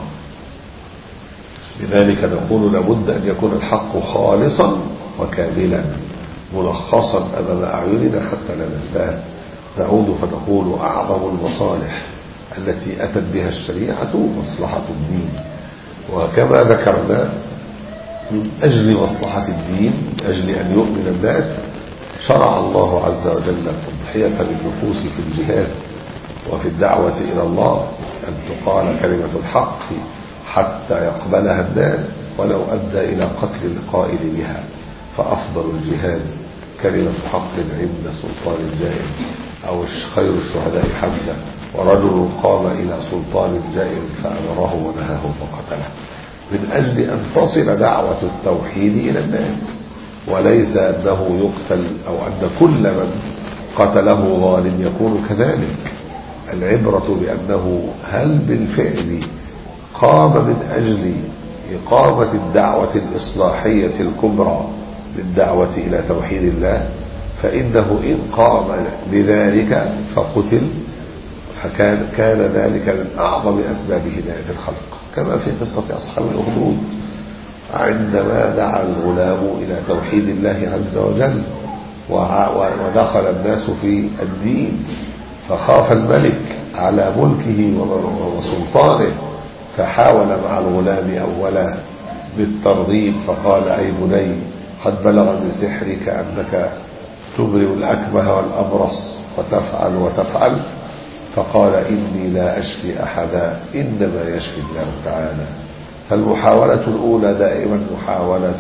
لذلك نقول لابد أن يكون الحق خالصا وكاملا ملخصا أمام أعيننا حتى لا ننساه. نعود فنقول أعظم المصالح التي أتت بها الشريعة مصلحة الدين. وكما ذكرنا من أجل مصلحة الدين، من أجل أن يؤمن الناس، شرع الله عز وجل التضحية للنفوس في الجهاد وفي الدعوة إلى الله، أن تقال كلمة الحق حتى يقبلها الناس ولو أدى إلى قتل القائل بها. فأفضل الجهاد كلمة حق عند سلطان جائر، أو خير الشهداء حمزة، ورجل قام إلى سلطان جائر فأمره ونهاه فقتله، من أجل أن تصل دعوة التوحيد إلى الناس، وليس أنه يقتل أو أن كل من قتله ظالم يكون كذلك. العبرة بأنه هل بالفعل قام من أجل إقامة الدعوة الإصلاحية الكبرى بالدعوة إلى توحيد الله، فإنه إن قام لذلك فقتل، فكان كان ذلك من أعظم أسباب هداية الخلق، كما في قصة أصحاب الأخدود عندما دعا الغلام إلى توحيد الله عز وجل ودخل الناس في الدين، فخاف الملك على ملكه وسلطانه، فحاول مع الغلام أولا بالترغيب، فقال: أي بني، قد بلغ من سحرك أنك تبرئ الأكمه والأبرص وتفعل وتفعل. فقال: إني لا أشفي أحدا، إنما يشفي الله تعالى. فالمحاولة الأولى دائما محاولة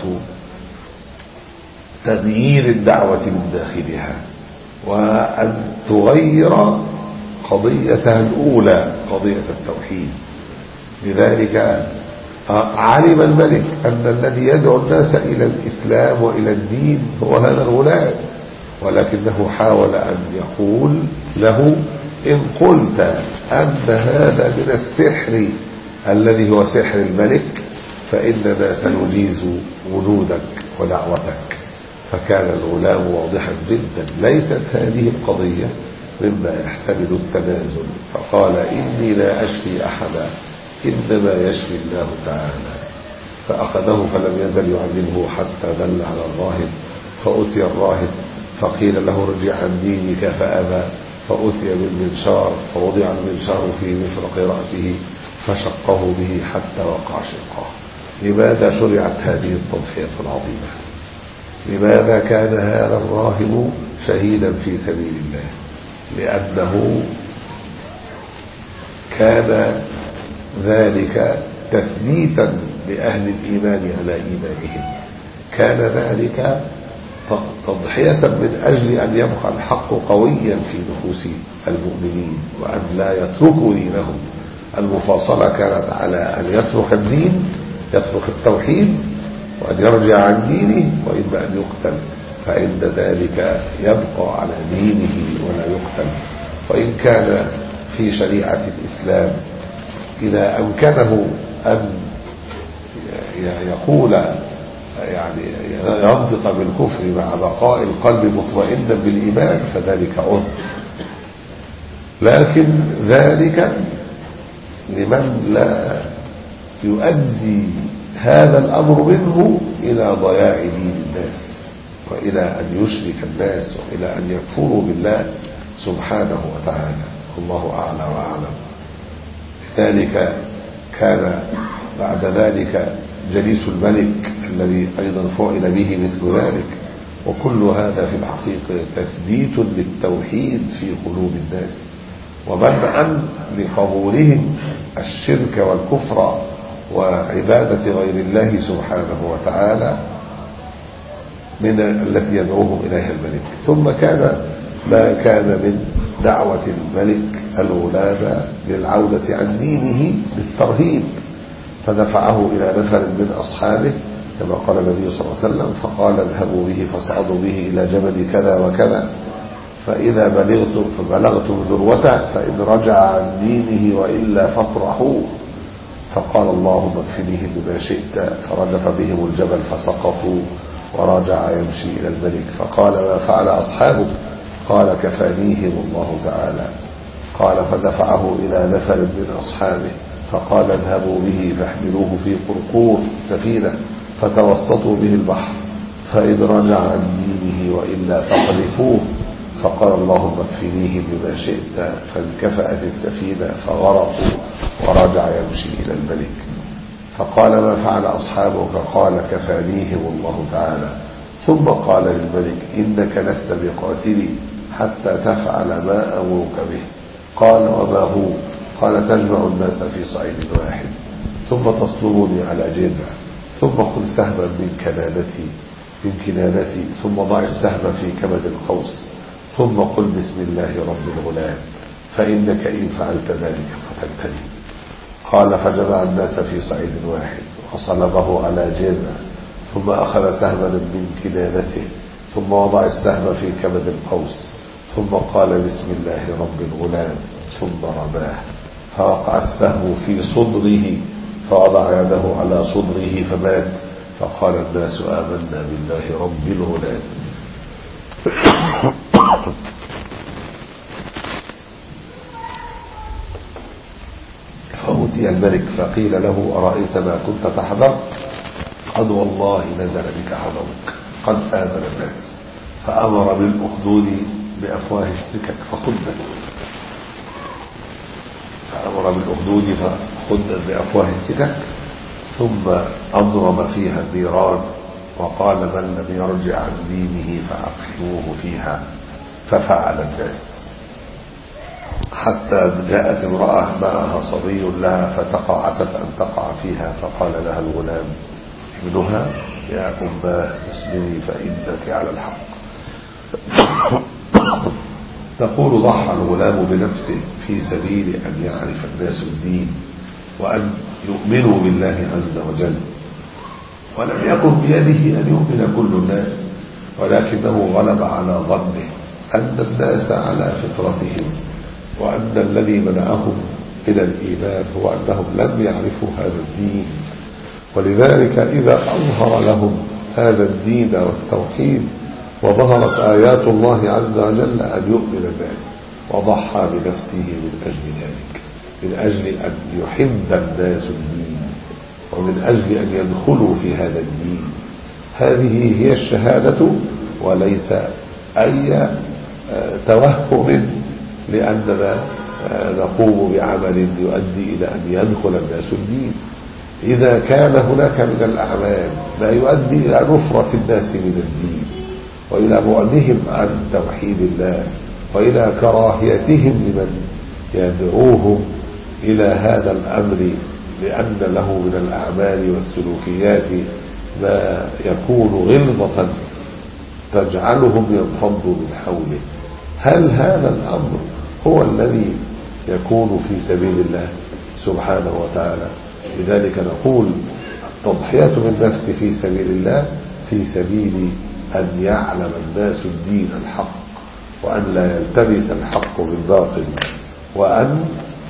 تغيير الدعوة من داخلها، وأن تغير قضيتها الأولى، قضية التوحيد. لذلك علم الملك أن الذي يدعو الناس إلى الإسلام وإلى الدين هو هذا الغلام، ولكنه حاول أن يقول له: إن قلت أن هذا من السحر الذي هو سحر الملك فإننا سنجيز وجودك ودعوتك. فكان الغلام واضحا جدا، ليست هذه القضية مما يحتمل التنازل، فقال: إني لا أشفي أحدا، إنما يشفي الله تعالى. فأخذه فلم يزل يعلمه حتى دل على الراهب، فأتي الراهب فقيل له: ارجع عن دينك، فأبى، فأتي بالمنشار فوضع المنشار في مفرق رأسه فشقه به حتى وقع شقاه. لماذا شرعت هذه التضحية العظيمة؟ لماذا كان هذا الراهب شهيدا في سبيل الله؟ لأنه كان ذلك تثبيتا لأهل الإيمان على إيمانهم، كان ذلك تضحية من أجل أن يبقى الحق قويا في نفوس المؤمنين وأن لا يتركوا دينهم. المفاصلة كانت على أن يترك الدين، يترك التوحيد، وأن يرجع عن دينه، وإما أن يقتل، فعند ذلك يبقى على دينه ولا يقتل. وإن كان في شريعة الإسلام إذا أمكنه أن يقول يعني ينطق بالكفر مع بقاء القلب مطمئنا بالإيمان فذلك عذر، لكن ذلك لمن لا يؤدي هذا الأمر منه إلى ضياع دين الناس، وإلى أن يشرك الناس، وإلى أن يكفروا بالله سبحانه وتعالى. الله أعلى وأعلم. لذلك كان بعد ذلك جليس الملك الذي أيضا فعل به مثل ذلك، وكل هذا في الحقيقة تثبيت للتوحيد في قلوب الناس، ومنعا لقبولهم الشرك والكفر وعبادة غير الله سبحانه وتعالى من التي يدعوهم إليها الملك. ثم كان ما كان من دعوة الملك الغلام للعودة عن دينه بالترهيب، فدفعه إلى نفر من أصحابه كما قال النبي صلى الله عليه وسلم، فقال: اذهبوا به فاصعدوا به إلى جبل كذا وكذا، فإذا بلغتم فبلغتم ذروته فإن رجع عن دينه وإلا فاطرحوه. فقال: اللهم اكفنيهم بما شئت، فرجف بهم الجبل فسقطوا، ورجع يمشي إلى الملك. فقال: ما فعل أصحابه؟ قال: كفانيهم الله تعالى. قال: فدفعه إلى نفر من أصحابه فقال: اذهبوا به فاحملوه في قرقور سفينة فتوسطوا به البحر، فإن رجع عن دينه وإلا فاقذفوه. فقال: اللهم اكفنيهم بما شئت، فانكفأت السفينة فغرقوا، ورجع يمشي إلى الملك. فقال: ما فعل أصحابك؟ قال: كفانيهم الله تعالى. ثم قال للملك: إنك لست بقاتلي حتى تفعل ما أمرك به. قال: وما هو؟ قال: تجمع الناس في صعيد واحد، ثم تصلبني على جذع، ثم خذ سهما من كنانتي من كنانتي ثم ضع السهم في كبد القوس ثم قل بسم الله رب الغلام فإنك إن فعلت ذلك قتلتني. قال فجمع الناس في صعيد واحد وصلبه على جذع ثم أخذ سهما من كنانته ثم وضع السهم في كبد القوس ثم قال بسم الله رب الغلام ثم رماه فوقع السهم في صدره فوضع يده على صدره فمات. فقال الناس آمنا بالله رب الغلام. فأتي الملك فقيل له أرأيت ما كنت تحذر؟ قد والله نزل بك حذرك قد آمن الناس. فأمر بالأخدود بأفواه السكك فخدت فأمر بالأخدود فخدت بأفواه السكك ثم أضرب فيها النيران وقال من لم يرجع عن دينه فأقحموه فيها. ففعل الناس حتى جاءت امرأة معها صبي لها فتقاعدت أن تقع فيها فقال لها الغلام ابنها يا أماه اسلمي فإنك على الحق. تقول ضحى الغلام بنفسه في سبيل أن يعرف الناس الدين وأن يؤمنوا بالله عز وجل، ولم يكن بيده أن يؤمن كل الناس، ولكنه غلب على ظنه أن الناس على فطرتهم وأن الذي منعهم إلى الإيمان هو أنهم لم يعرفوا هذا الدين. ولذلك إذا أظهر لهم هذا الدين والتوحيد وظهرت آيات الله عز وجل أن يؤمن الناس، وضحى بنفسه من أجل ذلك، من أجل أن يحب الناس الدين ومن أجل أن يدخلوا في هذا الدين. هذه هي الشهادة وليس أي توهم لأننا نقوم بعمل يؤدي إلى أن يدخل الناس الدين. إذا كان هناك من الأعمال ما يؤدي إلى نفرة الناس من الدين وإلى بعدهم عن توحيد الله وإلى كراهيتهم لمن يدعوهم إلى هذا الأمر، لأن له من الأعمال والسلوكيات ما يكون غلظة تجعلهم ينفضوا من حوله، هل هذا الأمر هو الذي يكون في سبيل الله سبحانه وتعالى؟ لذلك نقول التضحية بالنفس في سبيل الله في سبيل أن يعلم الناس الدين الحق وأن لا يلتبس الحق بالباطل وأن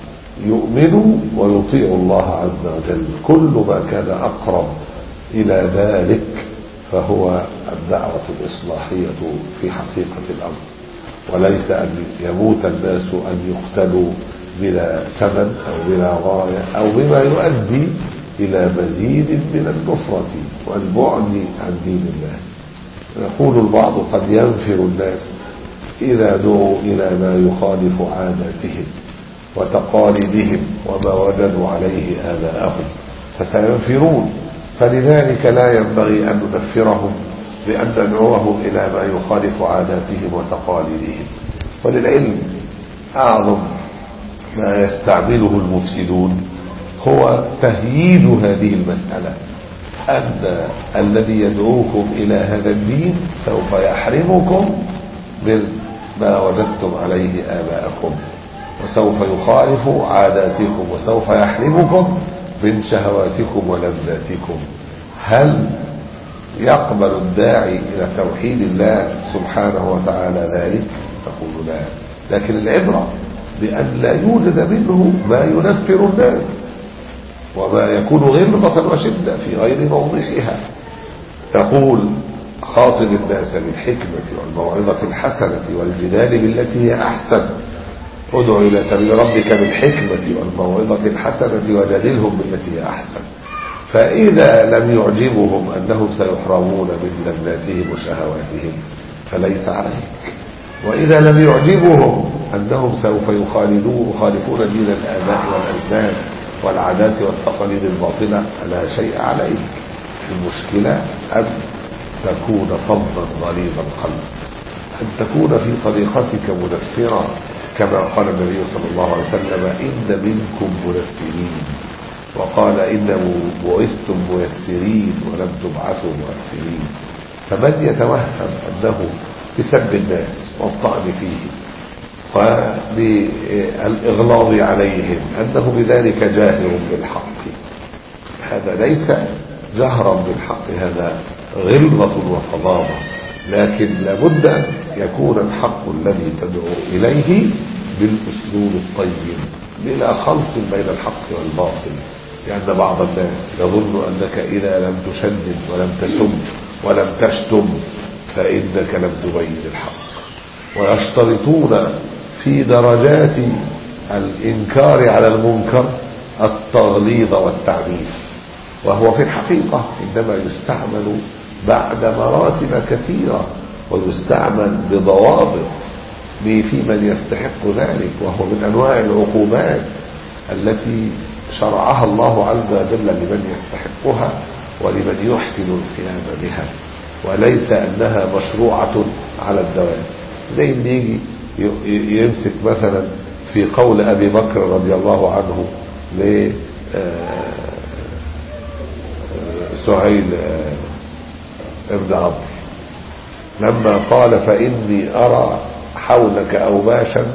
يؤمنوا ويطيعوا الله عز وجل. كل ما كان أقرب إلى ذلك فهو الدعوة الإصلاحية في حقيقة الأمر، وليس أن يموت الناس أن يقتلوا بلا ثمن أو بلا غاية أو بما يؤدي إلى مزيد من النفرة والبعد عن دين الله. يقول البعض قد ينفر الناس إذا دعوا إلى ما يخالف عاداتهم وتقاليدهم وما وجدوا عليه آباءهم فسينفرون، فلذلك لا ينبغي أن ننفرهم بأن ندعوهم إلى ما يخالف عاداتهم وتقاليدهم. وللعلم أعظم ما يستعمله المفسدون هو تهييج هذه المسألة، أن الذي يدعوكم إلى هذا الدين سوف يحرمكم من ما وجدتم عليه آباءكم وسوف يخالف عاداتكم وسوف يحرمكم من شهواتكم ولذاتكم. هل يقبل الداعي إلى توحيد الله سبحانه وتعالى ذلك؟ تقول لا، لكن العبرة بأن لا يوجد منه ما ينفر الناس وما يكون غلظة وشدة في غير موضعها. تقول خاطب الناس بالحكمة والموعظة الحسنة والجدال بالتي هي أحسن، ادعو إلى سبيل ربك بالحكمة والموعظة الحسنة وجادلهم بالتي هي أحسن. فإذا لم يعجبهم أنهم سيحرمون من لذاتهم وشهواتهم فليس عليك، وإذا لم يعجبهم أنهم سوف يخالفون دين الآباء والأجداد والعادات والتقاليد الباطلة فلا شيء عليك. المشكلة أن تكون فظا غليظ القلب، أن تكون في طريقتك منفرا، كما قال النبي صلى الله عليه وسلم إن منكم منفرين، وقال إنه بعثتم ميسرين ولم تبعثوا مؤثرين. فمن يتوهم أنه بسب الناس والطعن فيه وبالإغلاظ عليهم أنه بذلك جاهر بالحق، هذا ليس جهرا بالحق، هذا غلظة وفظاظة. لكن لابد أن يكون الحق الذي تدعو إليه بالأسلوب الطيب بلا خلط بين الحق والباطل، لأن بعض الناس يظن أنك إذا لم تشدد ولم تسب ولم تشتم فإنك لم تبين الحق، ويشترطون في درجات الإنكار على المنكر التغليظ والتعنيف، وهو في الحقيقة إنما يستعمل بعد مراتب كثيرة ويستعمل بضوابط في من يستحق ذلك، وهو من أنواع العقوبات التي شرعها الله عز وجل لمن يستحقها ولمن يحسن القيام بها، وليس أنها مشروعة على الدوام. زي اللي يجي يمسك مثلا في قول أبي بكر رضي الله عنه لسهيل ابن عمرو لما قال فإني أرى حولك أوباشا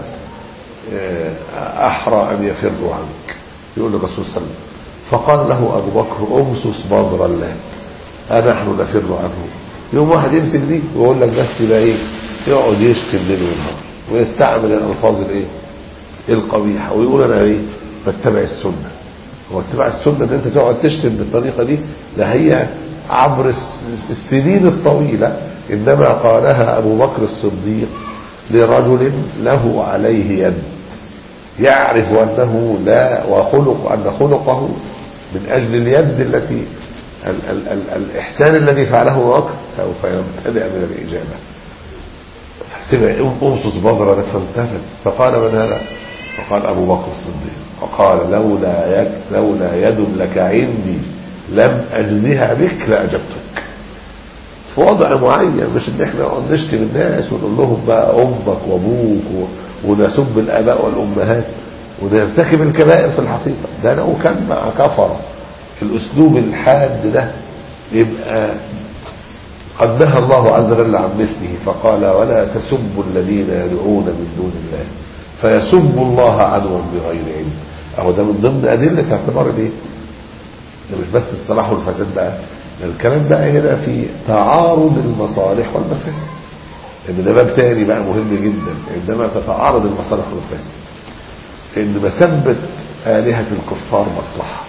أحرى أن يفروا عنك، يقول الرسول صلى الله عليه وسلم، فقال له أبو بكر أمسس بدر اللات أنحن نفر عنه. يوم واحد يمسك دي ويقول لك بس بقى ايه، يقعد يشتم ليل ونهار ويستعمل الألفاظ الايه القبيحة ويقول أنا ايه بتبع السنة. هو اتباع السنة ان انت تقعد تشتم بالطريقة دي، لا هي عبر السنين الطويلة إنما قالها أبو بكر الصديق لرجل له عليه يد، يعرف أنه لا وخلق أن خلقه من أجل اليد التي ال ال ال الإحسان الذي فعله وقت سوف يمتنع من الإجابة. سمع أمسس بدر فانتفت فقال من هذا؟ فقال أبو بكر الصديق، فقال لولا يد, لولا يد لك عندي لم أجزها بك لأجبتك. في وضع معين، مش ان احنا نقعد نشتم الناس ونقول لهم بقى امك وابوك ونسب الاباء والامهات ونرتكب الكبائر في الحقيقه. ده لو كان مع كفر في الاسلوب الحاد ده يبقى قد نهى الله عز وجل عن مثله، فقال ولا تسبوا الذين يدعون من دون الله فيسبوا الله عدوا بغير علم. اهو ده من ضمن ادله اعتبار الايه؟ ده مش بس الصلاح والفساد بقى، الكلام بقى هنا في تعارض المصالح والمفاسد، ان ده باب تاني بقى مهم جدا عندما تتعارض المصالح والمفاسد. ان مسبة آلهة الكفار مصلحة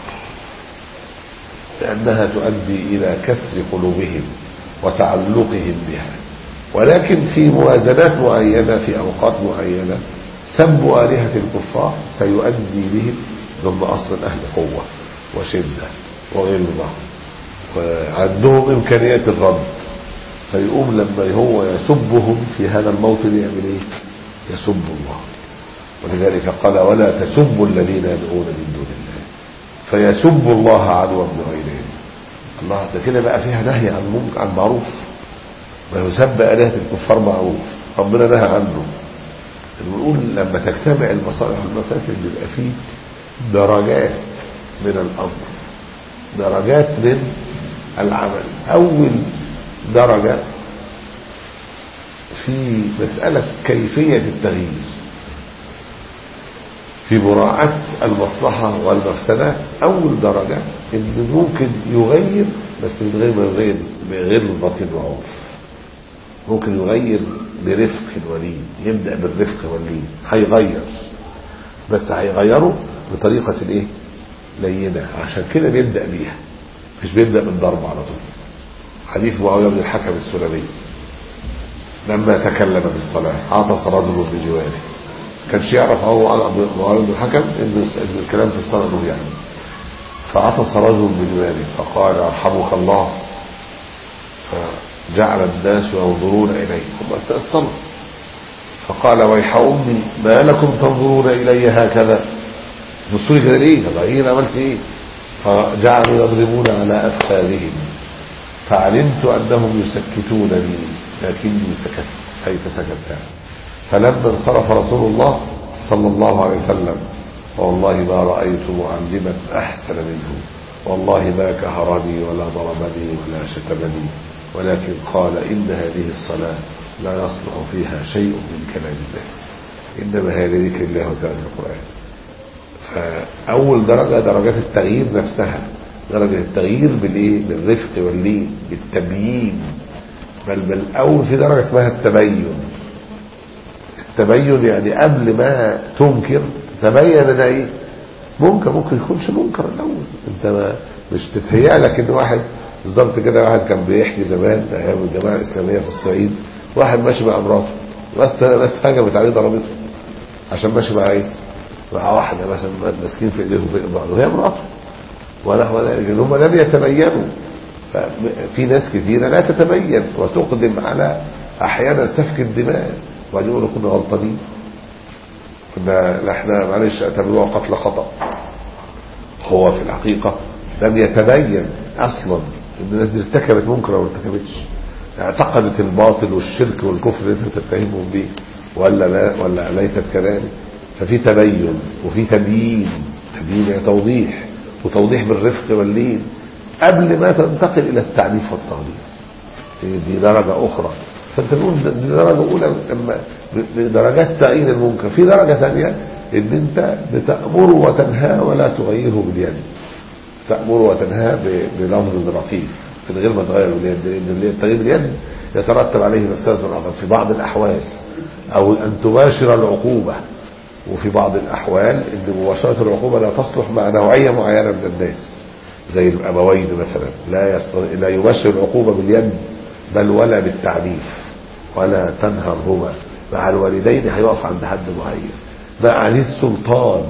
لأنها تؤدي إلى كسر قلوبهم وتعلقهم بها، ولكن في موازنات معينة في أوقات معينة سب آلهة الكفار سيؤدي بهم ضمن أصل أهل قوة وشدة وغلظة وعندهم إمكانيات الرد، فيقوم لما هو يسبهم في هذا الموطن يعمل ايه؟ يسب الله. ولذلك قال ولا تسبوا الذين يدعون من دون الله فيسب الله عدوا بغير علم. الله ده كده بقى فيها نهي عن منكر عن معروف، ما يسب آلهة الكفار معروف ربنا نهى عنه. نقول لما تجتمع المصالح والمفاسد بيبقى فيه درجات من الأمر، درجات من العمل. أول درجة في مسألة كيفية التغيير في مراعاة المصلحة والمفسدة. أول درجة إنه ممكن يغير بس من غير ما يغير بغلظة وعنف، ممكن يغير برفق ولين، يبدأ بالرفق واللين، هيغير بس هيغيره بطريقة الايه لينة، عشان كده بيبدأ بيها مش بيبدأ بالضرب على طول. حديث معاوية بن الحكم السلمي لما تكلم بالصلاة عطس رجل بجواره، كانش يعرف هو معاوية بن الحكم ان الكلام في الصلاة له يعني، فعطس رجل بجواره فقال ارحمك الله، فجعل الناس ينظرون إليه ثم استأصلوا، فقال ويح أمي ما لكم تنظرون إلي هكذا، بصوا كده ليه؟ طب عملت ايه؟ فجعلوا يضربون على أفخاذهم فعلمت أنهم يسكتونني لكني سكت كيف سكت. فلما انصرف رسول الله صلى الله عليه وسلم والله ما رأيت معلما أحسن منه، والله ما كهرني ولا ضربني ولا شتمني ولكن قال إن هذه الصلاة لا يصلح فيها شيء من كلام الناس، إنما هي لذكر الله وتلاوة القرآن. فأول درجة درجات التغيير نفسها، درجة التغيير بالإيه؟ بالرفق واللين، بالتبيين. بل بل أول في درجة اسمها التبين. التبين يعني قبل ما تنكر تبين ده إيه؟ منكر، ممكن يكونش منكر الأول، أنت ما مش تتهيأ لك إن واحد بالظبط كده. واحد كان بيحكي زمان أيام الجماعة الإسلامية في الصعيد، واحد ماشي مع مراته بس بس هجمت عليه ضربته عشان ماشي مع ايه؟ مع واحده مثلا ماسكين في ايديهم في بعض وهي مراته ونحو ذلك، ان هم لم يتبينوا. ففي ناس كثيره لا تتبين وتقدم على احيانا سفك الدماء، وبعدين يقولوا كنا غلطانين، كنا احنا معلش اعتبروها قتل خطا. هو في الحقيقه لم يتبين اصلا ان الناس دي ارتكبت منكر او ما ارتكبتش، اعتقدت الباطل والشرك والكفر اللي انت تتهمهم به ولا لا ولا ليست كذلك. ففي تبين وفي تبيين، تبيين يعني توضيح، وتوضيح بالرفق واللين قبل ما تنتقل الى التعنيف والتغليظ. دي درجه اخرى. فانت تقول دي درجه اولى لما بدرجات تغيير المنكر. في درجه ثانيه ان انت بتامره وتنهاه ولا تغيره باليد، تامره وتنهاه بلفظ رقيق من غير ما تغير باليد، لان التغيير باليد يترتب عليه مفسدة العظم في بعض الاحوال، او ان تباشر العقوبه. وفي بعض الاحوال ان مباشره العقوبه لا تصلح مع نوعيه معينه من الناس، زي الابوين مثلا لا يست... لا يباشر العقوبه باليد بل ولا بالتعنيف، ولا تنهرهما. مع الوالدين هيقف عند حد معين. مع ذي السلطان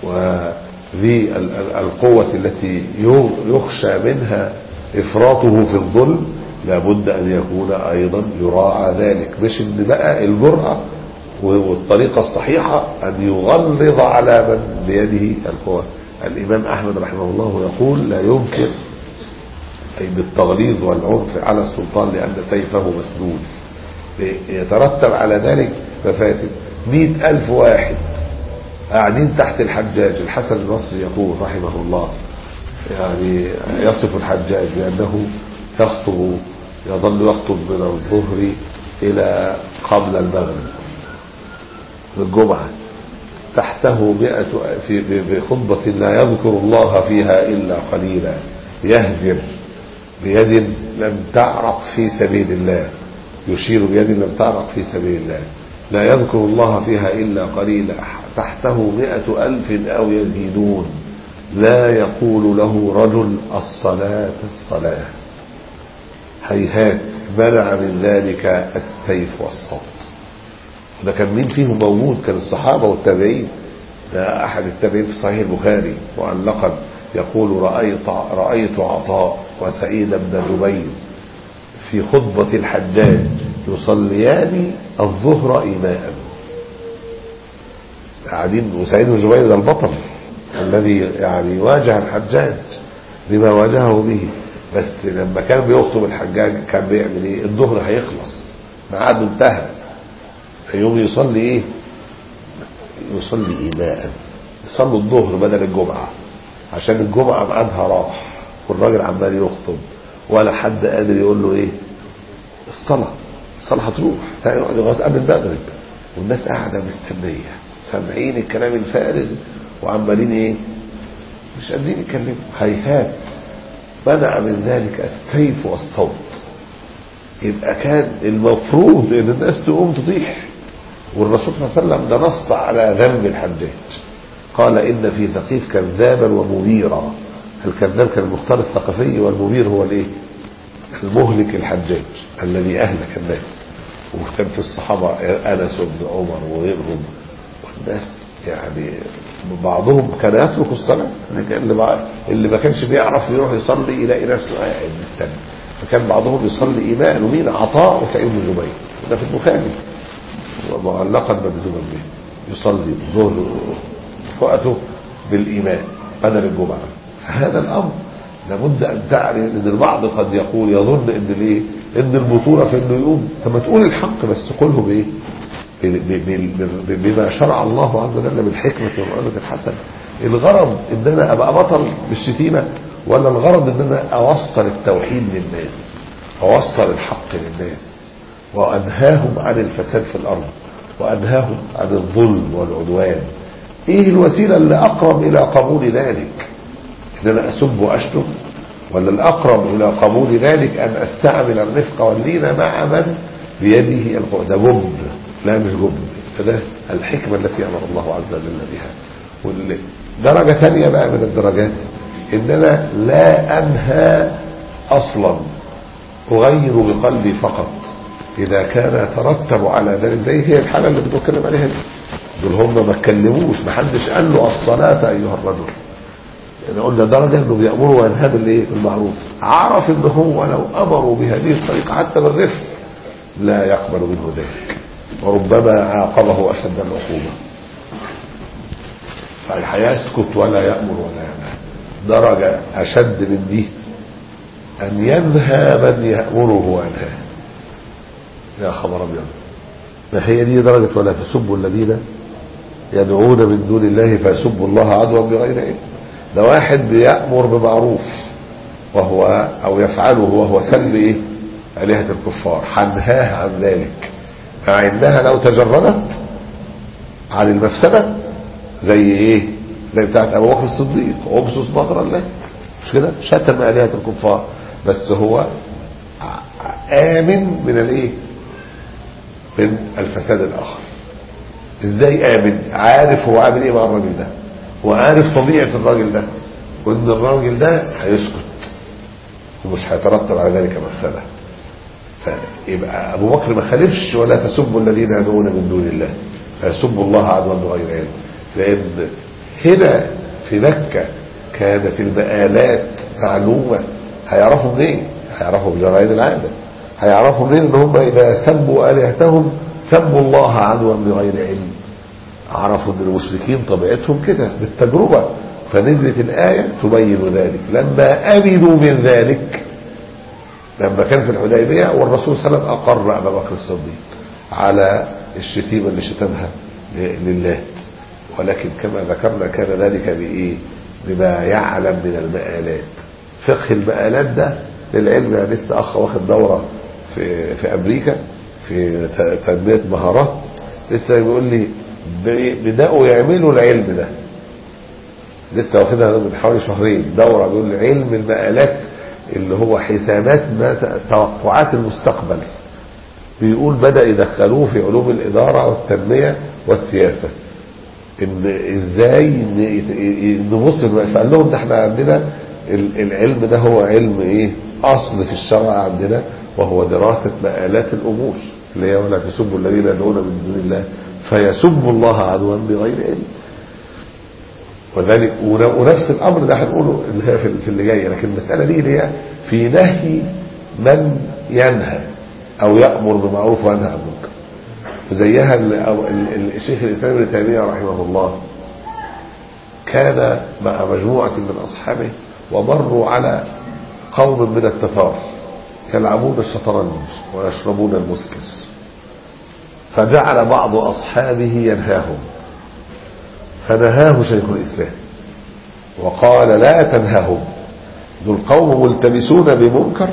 وذي القوه التي يخشى منها افراطه في الظلم لابد ان يكون ايضا يراعى ذلك، مش ان بقى الجرأة والطريقة الصحيحة ان يغلظ على من بيده القوة. الامام احمد رحمه الله يقول لا يمكن اي بالتغليظ والعنف على السلطان لان سيفه مسلول، يترتب على ذلك مفاسد. مئة الف واحد قاعدين تحت الحجاج. الحسن البصري يقول رحمه الله يعني يصف الحجاج بانه يخطب يظل يخطب من الظهر الى قبل المغرب الجمعة، تحته مئة في بخطبة لا يذكر الله فيها الا قليلا، يهدر بيد لم تعرق في سبيل الله، يشير بيد لم تعرق في سبيل الله، لا يذكر الله فيها الا قليلا، تحته مئة الف او يزيدون، لا يقول له رجل الصلاة الصلاة. هيهات منع من ذلك السيف والصوت. ده كان مين فيهم موجود؟ كان الصحابة والتابعين. ده أحد التابعين في صحيح البخاري معلقا يقول رأيت, رأيت عطاء وسعيد بن جبير في خطبة الحجاج يصليان الظهر إيماء. قاعدين، وسعيد بن جبير ده البطل الذي يعني واجه الحجاج بما واجهه به. بس لما كان بيخطب الحجاج كان بيعمل ايه؟ الظهر هيخلص ميعاده انتهى، فيوم يصلي ايه؟ يصلي ايماء، يصلي الظهر بدل الجمعة عشان الجمعة ميعادها راح والراجل عمال يخطب ولا حد قادر يقول له ايه؟ الصلاة الصلاة هتروح هيقعد لغاية قبل المغرب والناس قاعدة مستنية سامعين الكلام الفارغ وعمالين ايه؟ مش قادرين يتكلموا. هيهات منع من ذلك السيف والصوت. يبقى كان المفروض ان الناس تقوم تطيح، والرسول صلى الله عليه وسلم ده نص على ذنب الحجاج، قال ان في ثقيف كذابا ومبيرا. الكذاب كان المختار الثقفي، والمبير هو الايه؟ المهلك الحجاج الذي اهلك الناس. وكان في الصحابه انس بن عمر وغيرهم، والناس يعني بعضهم كان يترك الصلاه، اللي اللي ما كانش بيعرف يروح يصلي يلاقي نفسه قاعد مستني، فكان بعضهم يصلي ايمان. ومين؟ عطاء وسعيد بن جبير، ده في البخاري ومعلقا مبذولا به، يصلي الظهر وقته بالايمان بدل الجمعه. فهذا الامر لابد ان تعرف ان البعض قد يقول يظن ان الايه؟ ان البطوله في انه يقوم. طب ما تقول الحق بس قوله بايه؟ بما شرع الله عز وجل بالحكمة والموعظة الحسنة. الغرض ان انا ابقى بطل بالشتيمة، ولا الغرض ان انا اوصل التوحيد للناس، فوصل الحق للناس وأنهاهم عن الفساد في الأرض وأنهاهم عن الظلم والعدوان. إيه الوسيلة اللي أقرب إلى قبول ذلك؟ إن أنا أسب وأشتم؟ ولا الأقرب إلى قبول ذلك أن أستعمل الرفق واللين مع من بيده القوة؟ ده جبن، لا مش جبن. فده الحكمة التي أمر الله عز وجل بها. درجة ثانية بقى من الدرجات إن أنا لا أنهى أصلا، أغير بقلبي فقط إذا كان يترتب على ذلك، زي هي الحالة اللي بنتكلم عليها دي. دول هم ما اتكلموش، ما حدش قال له الصلاة أيها الرجل. يعني قلنا درجة انه بيأمروا وينهى بالايه؟ بالمعروف. عرف ان هو لو امروا بهذه الطريقة حتى بالرفق لا يقبل منه ذلك، وربما عاقبه اشد العقوبة. فهيسكت ولا يأمر ولا ينهى. درجة اشد من دي ان ينهى من يأمره وينهاه. يا خبر ابيض، ما هي دي درجة ولا تسبوا الذين يدعون من دون الله فيسبوا الله عدوا بغير علم. ده واحد بيأمر بمعروف وهو او يفعله وهو سلب ايه؟ آلهة الكفار، حنهاه عن ذلك، مع انها لو تجردت عن المفسدة زي ايه؟ زي بتاعت ابو بكر الصديق وابسس بطر اللات، مش كده؟ شتم آلهة الكفار بس هو آمن من الايه؟ من الفساد الاخر. ازاي آمن؟ عارف هو عامل ايه مع الراجل ده، وعارف طبيعة الراجل ده، وان الراجل ده هيسكت ومش هيترتب على ذلك مفسدة. فيبقى ابو بكر ما خالفش ولا تسبوا الذين يدعون من دون الله فيسبوا الله عدوا بغير علم، لان هنا في مكة كانت المآلات معلومة. هيعرفوا منين؟ هيعرفوا بجرائد العادة. هيعرفوا منين ان هم اذا سبوا آلهتهم سبوا الله عدوا بغير علم؟ عرفوا ان المشركين طبيعتهم كده بالتجربة، فنزلت الآية تبين ذلك. لما أمنوا من ذلك، لما كان في الحديبية والرسول صلى الله عليه وسلم أقر أبا بكر الصديق على الشتيمة اللي شتمها لله، ولكن كما ذكرنا كان ذلك بإيه؟ بما يعلم من المآلات. فقه المآلات ده للعلم. يعني لسه أخ واخد دورة في, في أمريكا في تنمية مهارات، لسه بيقول لي بدأوا يعملوا العلم ده، لسه واخدها من حوالي شهرين دورة، بيقول لي علم المآلات اللي هو حسابات ما توقعات المستقبل. بيقول بدأ يدخلوه في علوم الإدارة والتنمية والسياسة، ان ازاي نبص. فقال لهم ده احنا عندنا العلم ده هو علم ايه؟ اصل في الشرع عندنا، وهو دراسة مآلات الامور، اللي هي ولا تسبوا الذين يدعون من دون الله فيسبوا الله عدوا بغير علم. وذلك ونفس الامر ده هنقوله اللي هي في اللي جاي. لكن المسألة دي اللي هي في نهي من ينهى او يأمر بمعروف وينهى عن منكر. وزيها الشيخ الإسلام ابن تيمية رحمه الله كان مع مجموعة من أصحابه ومروا على قوم من التتار يلعبون الشطرنج ويشربون المسكر، فجعل بعض أصحابه ينهاهم، فنهاه شيخ الإسلام وقال لا تنهاهم، ذو القوم ملتبسون بمنكر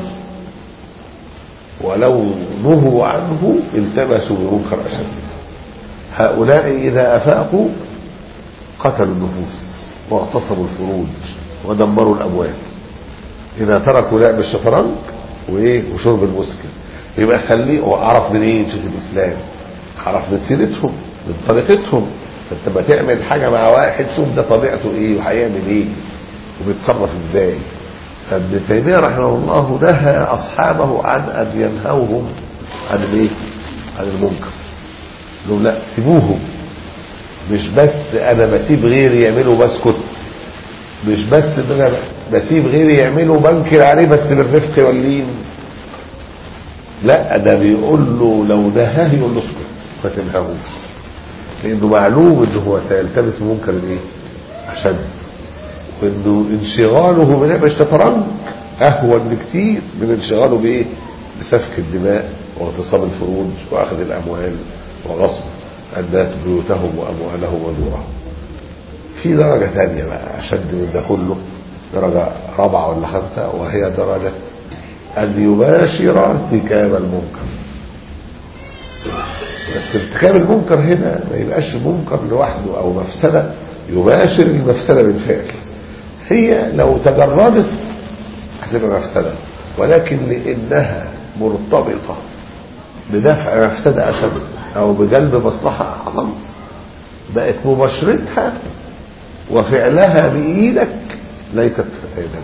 ولو نهوا عنه التبسوا بمنكر أشد. هؤلاء إذا أفاقوا قتلوا النفوس واغتصبوا الفروج ودمروا الأموال، إذا تركوا لعب الشطرنج وإيه وشرب المسكر. يبقى خليه. وعرف من إيه شيخ الإسلام؟ عرف من سيرتهم، من طريقتهم. فأنت ما تعمل حاجة مع واحد شوف ده طبيعته إيه وهيعمل إيه وبيتصرف إزاي. فابن تيمية رحمه الله نهى أصحابه عن أن ينهوهم عن الايه؟ عن المنكر. لهم لا سيبوهم، مش بس أنا بسيب غيري يعملوا بسكت، مش بس أنا بسيب غيري يعملوا بنكر عليه بس بالرفق واللين، لا ده بيقول له لو نهاه يقول له اسكت ما تنهاهوش، لأنه معلوم أنه هو سيلتبس منكر الايه؟ أشد، وانه انشغاله بلعب الشطرنج اهون بكتير من انشغاله بايه؟ بسفك الدماء واغتصاب الفروج واخذ الاموال وغصب الناس بيوتهم واموالهم ودورهم. في درجة ثانية بقى اشد من ده كله، درجة رابعة ولا خمسة، وهي درجة أن يباشر ارتكاب المنكر. بس ارتكاب المنكر هنا ما يبقاش منكر لوحده أو مفسدة يباشر المفسدة بالفعل. هي لو تجردت هتبقى مفسدة، ولكن لأنها مرتبطة بدفع مفسدة أشد أو بجلب مصلحة أعظم بقت مباشرتها وفعلها بإيدك ليست فسادا.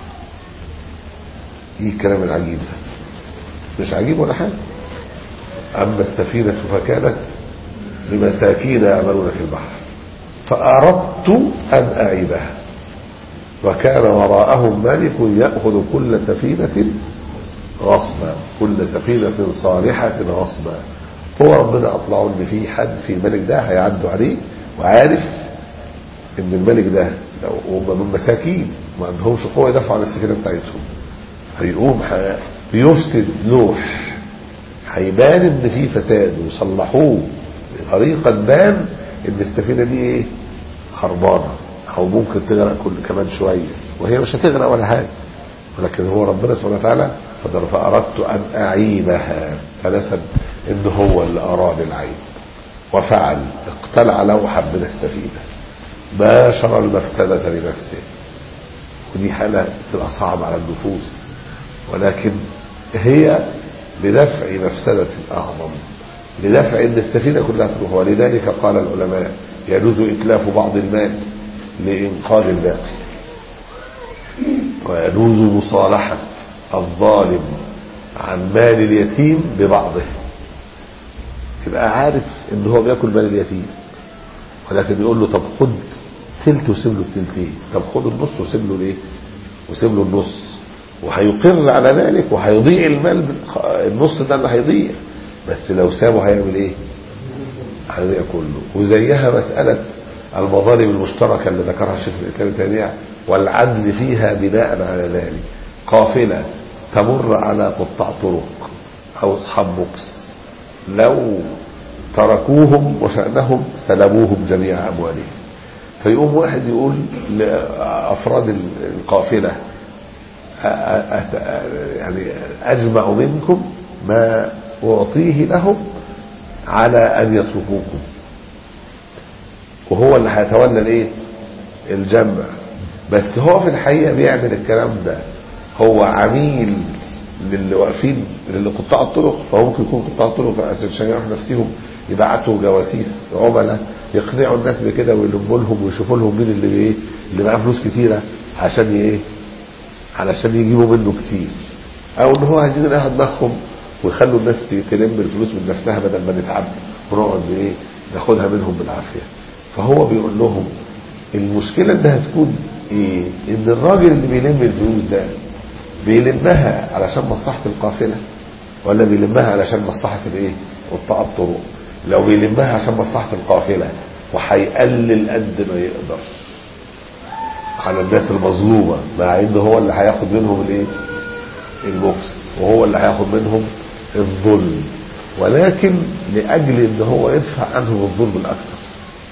ايه الكلام العجيب ده؟ مش عجيب ولا حاجة. أما السفينة فكانت لمساكين يعملون في البحر فأردت أن أعيبها وكان وراءهم ملك يأخذ كل سفينة غصبا، كل سفينة صالحة غصبا. هو ربنا أطلعوا ان في حد في الملك ده هيعدوا عليه وعارف ان الملك ده لو هم من مساكين ما عندهمش قوة يدفعوا عن السفينة بتاعتهم هيقوم بيفسد لوح هيبان ان في فساد وصلحوه بطريقة بان ان السفينة دي ايه خربانة او ممكن تغرق كل كمان شوية، وهي مش هتغرق ولا حاجة، ولكن هو ربنا سبحانه وتعالى فقال فأردت أن أعيبها، فنسب إن هو اللي أراد العيب وفعل اقتلع لوحا من السفينة باشر المفسدة لنفسه. ودي حالة تبقى صعبة على النفوس، ولكن هي لدفع مفسدة أعظم، لدفع إن السفينة كلها تروح. ولذلك قال العلماء يجوز إتلاف بعض المال لإنقاذ الباقي، ويجوز مصالحة الظالم عن مال اليتيم ببعضه. يبقى عارف ان هو بياكل مال اليتيم ولكن يقول له طب خد تلت وسيب له التلتين، طب خد النص وسيب له الايه وسيب له النص، وهيقر على ذلك وهيضيع المال. النص ده اللي هيضيع، بس لو سابه هيعمل ايه؟ هيضيع كله. وزيها مسألة المظالم المشتركة اللي ذكرها الشيخ الإسلام ابن تيمية والعدل فيها بناء على ذلك. قافلة تمر على قطاع طرق أو أصحاب بوكس لو تركوهم وشأنهم سلبوهم جميع أموالهم، فيقوم واحد يقول لأفراد القافلة يعني أجمع منكم ما أعطيه لهم على أن يتركوكم، وهو اللي هيتولى الايه الجمع. بس هو في الحقيقة بيعمل الكلام ده، هو عميل للي واقفين للي قطاع الطرق، فهو ممكن يكون قطاع الطرق عشان يعرفوا نفسهم يبعتوا جواسيس عملاء يقنعوا الناس بكده ويلموا لهم ويشوفوا لهم مين اللي ايه اللي معاه فلوس كتيره عشان ايه علشان يجيبوا منه كتير، او ان هو عايزين ياخد دماغهم ويخلوا الناس تلم الفلوس من نفسها بدل ما نتعب ونقعد ايه ناخدها منهم بالعافيه. فهو بيقول لهم المشكله انها تكون ايه؟ ان الراجل اللي بيلم الفلوس ده بيلمها علشان مصلحه القافله ولا بيلمها علشان مصلحه الايه قطاع الطرق؟ لو بيلمها عشان مصلحه القافله وهيقلل قد ما يقدر على الناس المظلومه، مع ان هو اللي هياخد منهم الايه البوكس وهو اللي هياخد منهم الظلم، ولكن لاجل ان هو يدفع عنهم الظلم الاكثر.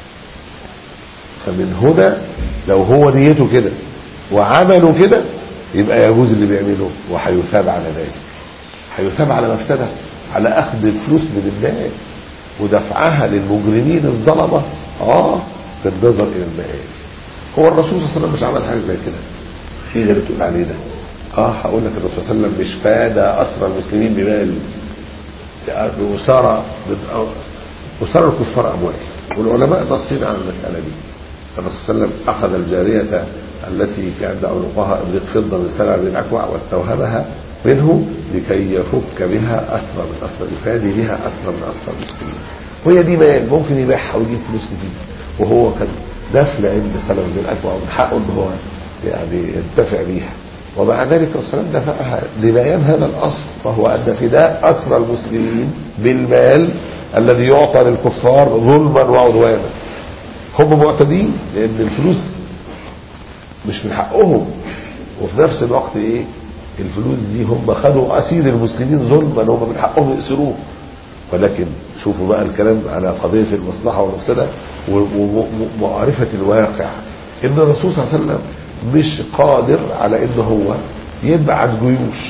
فمن هنا لو هو نيته كده وعملوا كده يبقى يجوز اللي بيعمله وهيثاب على ذلك، هيثاب على مفسده على اخذ الفلوس من الناس ودفعها للمجرمين الظلمه اه بالنظر الى المآل. هو الرسول صلى الله عليه وسلم مش عمل حاجه زي كده في غير تقول عليه ده. اه هقول لك الرسول صلى الله عليه وسلم مش فادى اسرى المسلمين بمال بأسارة أسارة الكفار اموال، والعلماء نصين على المساله دي. الرسول صلى الله عليه وسلم اخذ الجاريه التي كان عنقها ابريق فضه من سلع بن الاكوع واستوهبها منه لكي يفك بها اسرى من اسرى يفادي بها اسرى من اسرى المسلمين، وهي دي مال ممكن يبيعها ويجيب فلوس كتير، وهو كان دفل عند سلع بن الاكوع ومن حقه ان هو يعني ينتفع بيها، ومع ذلك الرسول دفعها لبيان هذا الاصل، وهو ان فداء اسرى المسلمين بالمال الذي يعطى للكفار ظلما وعدوانا. هم معتدين لان الفلوس مش من حقهم، وفي نفس الوقت ايه الفلوس دي هم خدوا اسير المسلمين ظلما، هم من حقهم يأسروه. ولكن شوفوا بقى الكلام على قضية المصلحة والمفسدة ومعرفة الواقع، ان الرسول صلى الله عليه وسلم مش قادر على ان هو يبعت جيوش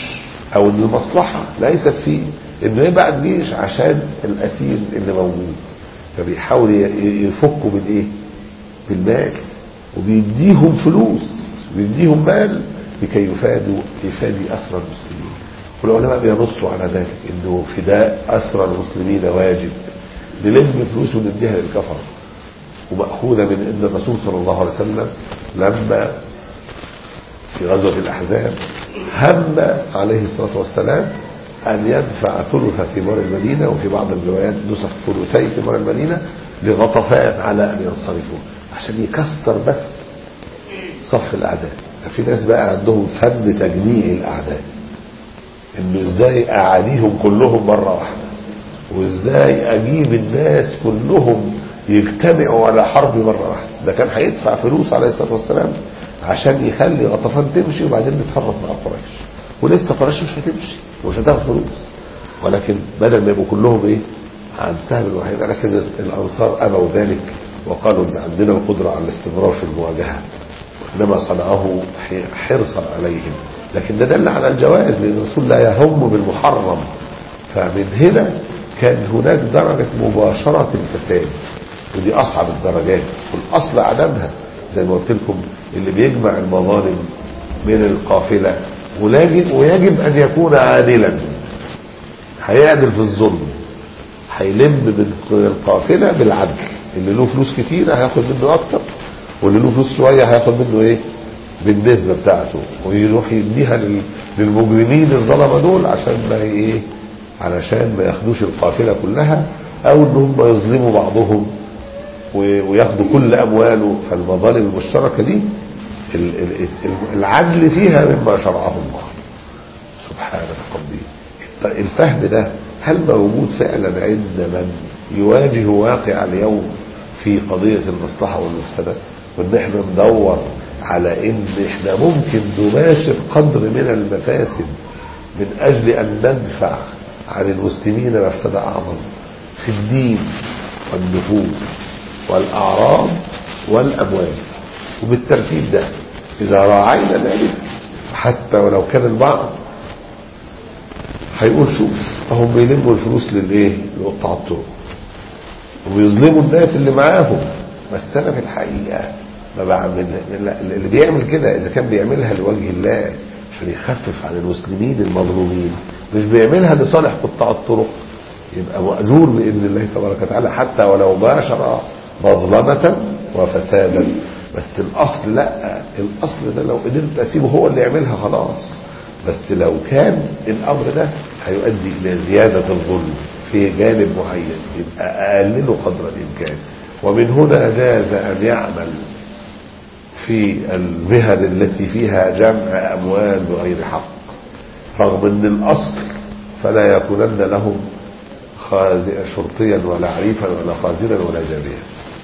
او ان المصلحة ليست في انه يبعت جيش عشان الاسير اللي موجود، فبيحاول يفكوا من ايه؟ بالمال، وبيديهم فلوس ويديهم مال لكي يفادوا يفادي اسرى المسلمين. والعلماء بينصوا على ذلك انه فداء اسرى المسلمين واجب، نلم فلوس ونديها للكفر، ومأخوذة من ان الرسول صلى الله عليه وسلم لما في غزوة الأحزاب هم عليه الصلاة والسلام أن يدفع ثلث ثمار المدينة، وفي بعض الروايات نسخ ثلثي ثمار المدينة لغطفان على أن ينصرفوا، عشان يكسر بس صف الأعداء. في ناس بقى عندهم فن تجميع الأعداء، إنه إزاي أعاديهم كلهم مرة واحدة، وإزاي أجيب الناس كلهم يجتمعوا على حرب مرة واحدة. ده كان هيدفع فلوس عليه الصلاة والسلام عشان يخلي غطفان تمشي، وبعدين نتصرف مع قريش، ولسه قريش مش هتمشي ومش هتاخد فلوس، ولكن بدل ما يبقوا كلهم ايه عن سهم الواحد. لكن الانصار ابوا ذلك وقالوا ان عندنا القدره على الاستمرار في المواجهه، وانما صنعه حرصا عليهم. لكن ده دل على الجواز، لان الرسول لا يهم بالمحرم. فمن هنا كان هناك درجه مباشره الفساد، ودي اصعب الدرجات، والاصل عدمها. زي ما قلت لكم اللي بيجمع المظالم من القافلة ويجب أن يكون عادلا، هيعدل في الظلم، هيلم من القافلة بالعدل. اللي له فلوس كتير هياخد منه أكتر، واللي له فلوس شوية هياخد منه إيه بالنسبة بتاعته، ويروح يديها للمجرمين الظلمة دول عشان ما إيه علشان ما ياخدوش القافلة كلها، أو إن هم يظلموا بعضهم وياخدوا كل أمواله. فالمظالم المشتركة دي العدل فيها مما شرعه الله سبحانه ربي. الفهم ده هل موجود فعلا عند من يواجه واقع اليوم في قضية المصلحة والمفسدة؟ وان احنا ندور على ان احنا ممكن نباشر قدر من المفاسد من اجل ان ندفع عن المسلمين مفسدة اعظم في الدين والنفوس والأعراض والأموال. وبالترتيب ده إذا راعينا ذلك، حتى ولو كان البعض هيقول شوف هم بيلموا الفلوس للإيه لقطاع الطرق وبيظلموا الناس اللي معاهم، بس أنا في الحقيقة ما بعمل. اللي بيعمل كده إذا كان بيعملها لوجه الله عشان يخفف عن المسلمين المظلومين، مش بيعملها لصالح قطاع الطرق، يبقى مأجور بإذن الله تبارك وتعالى، حتى ولو باشر مظلمة وفسادا. بس الأصل لا، الأصل ده لو قدرت أسيبه هو اللي يعملها خلاص، بس لو كان الأمر ده هيؤدي إلى زيادة الظلم في جانب معين يبقى أقلله قدر الإمكان. ومن هنا جاز أن يعمل في المهن التي فيها جمع أموال بغير حق، رغم أن الأصل فلا يكونن لهم شرطيا ولا عريفا ولا خازنا ولا جابيا.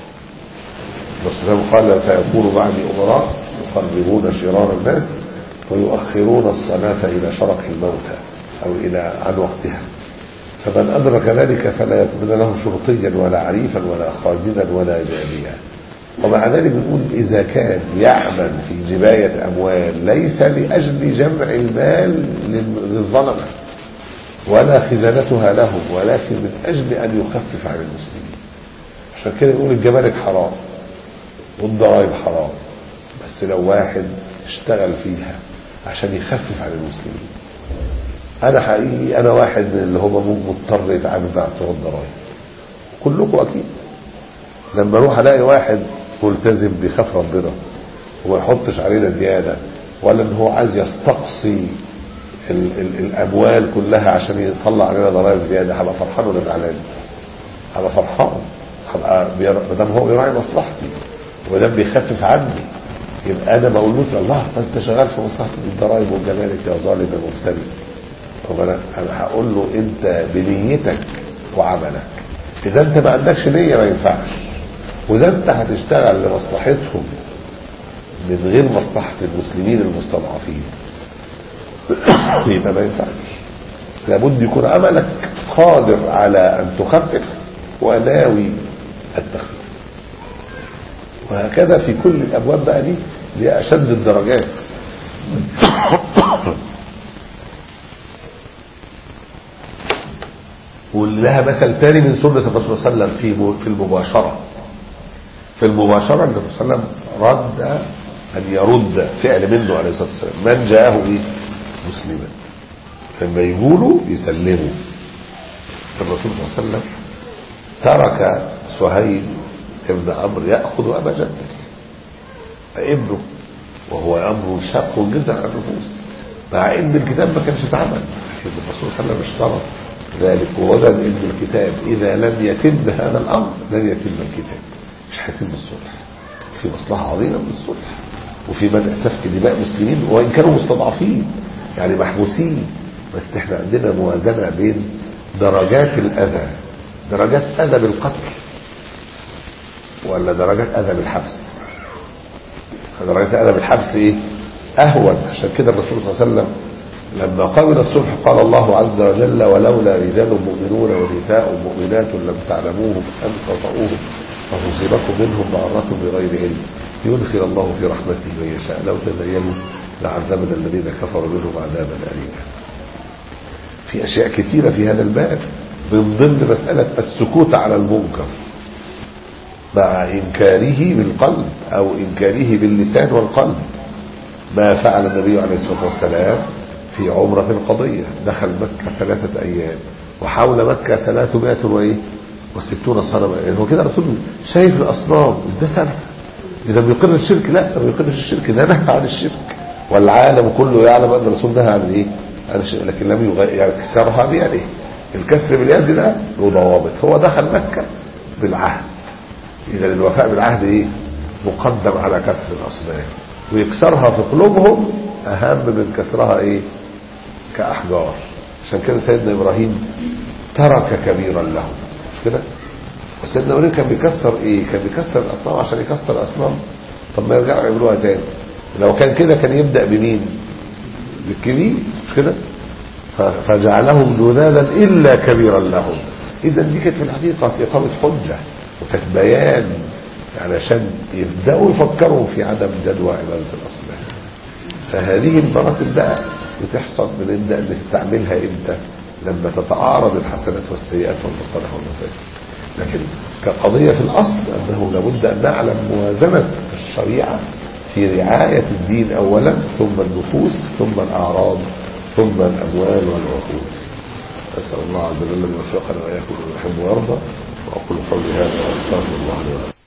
الرسول قال سيكون بعدي أمراء يقربون شرار الناس ويؤخرون الصلاة إلى شرق الموتى أو إلى عن وقتها، فمن أدرك ذلك فلا يكون له شرطيا ولا عريفا ولا خازنا ولا جابيا. ومع ذلك بنقول إذا كان يعمل في جباية أموال ليس لأجل جمع المال للظلمة ولا خزانتها لهم، ولكن من أجل أن يخفف عن المسلمين، عشان كده يقول الجمارك حرام والضرائب حرام، بس لو واحد اشتغل فيها عشان يخفف عن المسلمين. أنا حقيقي أنا واحد من اللي هو مضطر يتعامل مع بتوع الضرائب، كلكم أكيد. لما اروح الاقي واحد ملتزم بيخاف ربنا وما يحطش علينا زيادة، ولا ان هو عايز يستقصي ال ال الاموال كلها عشان يطلع علينا ضرائب زيادة، هبقى فرحان ولا زعلان؟ هبقى فرحان، هبقى ما دام هو بيراعي مصلحتي ودام بيخفف عني، يبقى انا ما اقولوش الله انت شغال في مصلحه الضرائب والجمارك يا ظالم يا مفتري. انا هقول له انت بنيتك وعملك، اذا انت ما عندكش نيه ما ينفعش، واذا انت هتشتغل لمصلحتهم من غير مصلحه المسلمين المستضعفين يبقى ما ينفعش. لابد يكون عملك قادر على ان تخفف وناوي التخفيف. وهكذا في كل الابواب بقى دي لأشد الدرجات. ولها مثل تاني من سنة الرسول صلى الله عليه وسلم في في المباشرة. في المباشرة النبي صلى الله عليه وسلم رد أن يرد فعل منه عليه الصلاة والسلام من جاءه إيه؟ مسلما، لما يقولوا يسلموا. الرسول صلى الله عليه وسلم ترك سهيل ابن عمرو يأخذ أبا جندل ابنه، وهو أمر شاق جدا على النفوس، مع ان الكتاب ما كانش اتعمل، لكن الرسول صلى الله عليه وسلم اشترط ذلك ووجد ان الكتاب اذا لم يتم هذا الامر لن يتم الكتاب، مش هيتم الصلح. في مصلحه عظيمه من الصلح، وفي منع سفك دماء مسلمين وان كانوا مستضعفين يعني محبوسين، بس احنا عندنا موازنه بين درجات الاذى، درجات اذى بالقتل ولا درجات اذى بالحبس. درجات اذى بالحبس ايه؟ اهون. عشان كده الرسول صلى الله عليه وسلم لما قبل الصلح قال الله عز وجل ولولا رجال مؤمنون ونساء مؤمنات لم تعلموهم ان تطؤوهم فتصيبكم منهم معرة بغير علم يدخل الله في رحمته من يشاء لو تزينوا لعذبنا الذين كفروا منهم عذابا أليما. في اشياء كثيرة في هذا الباب، من ضمن مسألة السكوت على المنكر مع انكاره بالقلب او انكاره باللسان والقلب، ما فعل النبي عليه الصلاة والسلام في عمرة القضية. دخل مكة ثلاثة أيام وحول مكة ثلاثمائة وإيه وستون صنما، يعني هو كده الرسول شايف الأصنام إزاي سنة، إذا بيقر الشرك لا ما بيقرش الشرك، ده نهى عن الشرك والعالم كله يعلم أن الرسول نهى عن إيه عن الشرك، لكن لم يكسرها بيده. الكسر باليد ده له ضوابط. هو دخل مكة بالعهد، إذا الوفاء بالعهد إيه مقدم على كسر الأصنام، ويكسرها في قلوبهم اهم من كسرها ايه كاحجار. عشان كده سيدنا ابراهيم ترك كبيرا له، مش كده؟ وسيدنا ابراهيم كان بيكسر ايه؟ كان بيكسر الاصنام عشان يكسر الاصنام. طب ما يرجعوا يعملوها تاني. لو كان كده كان يبدا بمين؟ بالكبير، مش كده؟ فجعلهم جذاذا الا كبيرا لهم. اذا دي كانت في الحقيقه في اقامه حجه وكانت بيان يعني عشان يبداوا يفكروا في عدم جدوى عباده الاصنام. فهذه المراتب بقى بتحصل بنبدا نستعملها امتى؟ لما تتعارض الحسنات والسيئات والمصالح والمفاسد. لكن كقضيه في الاصل انه لابد ان نعلم موازنه الشريعه في رعايه الدين اولا، ثم النفوس، ثم الاعراض، ثم الاموال والعقود. اسال الله عز وجل ان يوفقنا واياكم ويحب ويرضى. واقول قولي هذا واستغفر الله لي ولكم.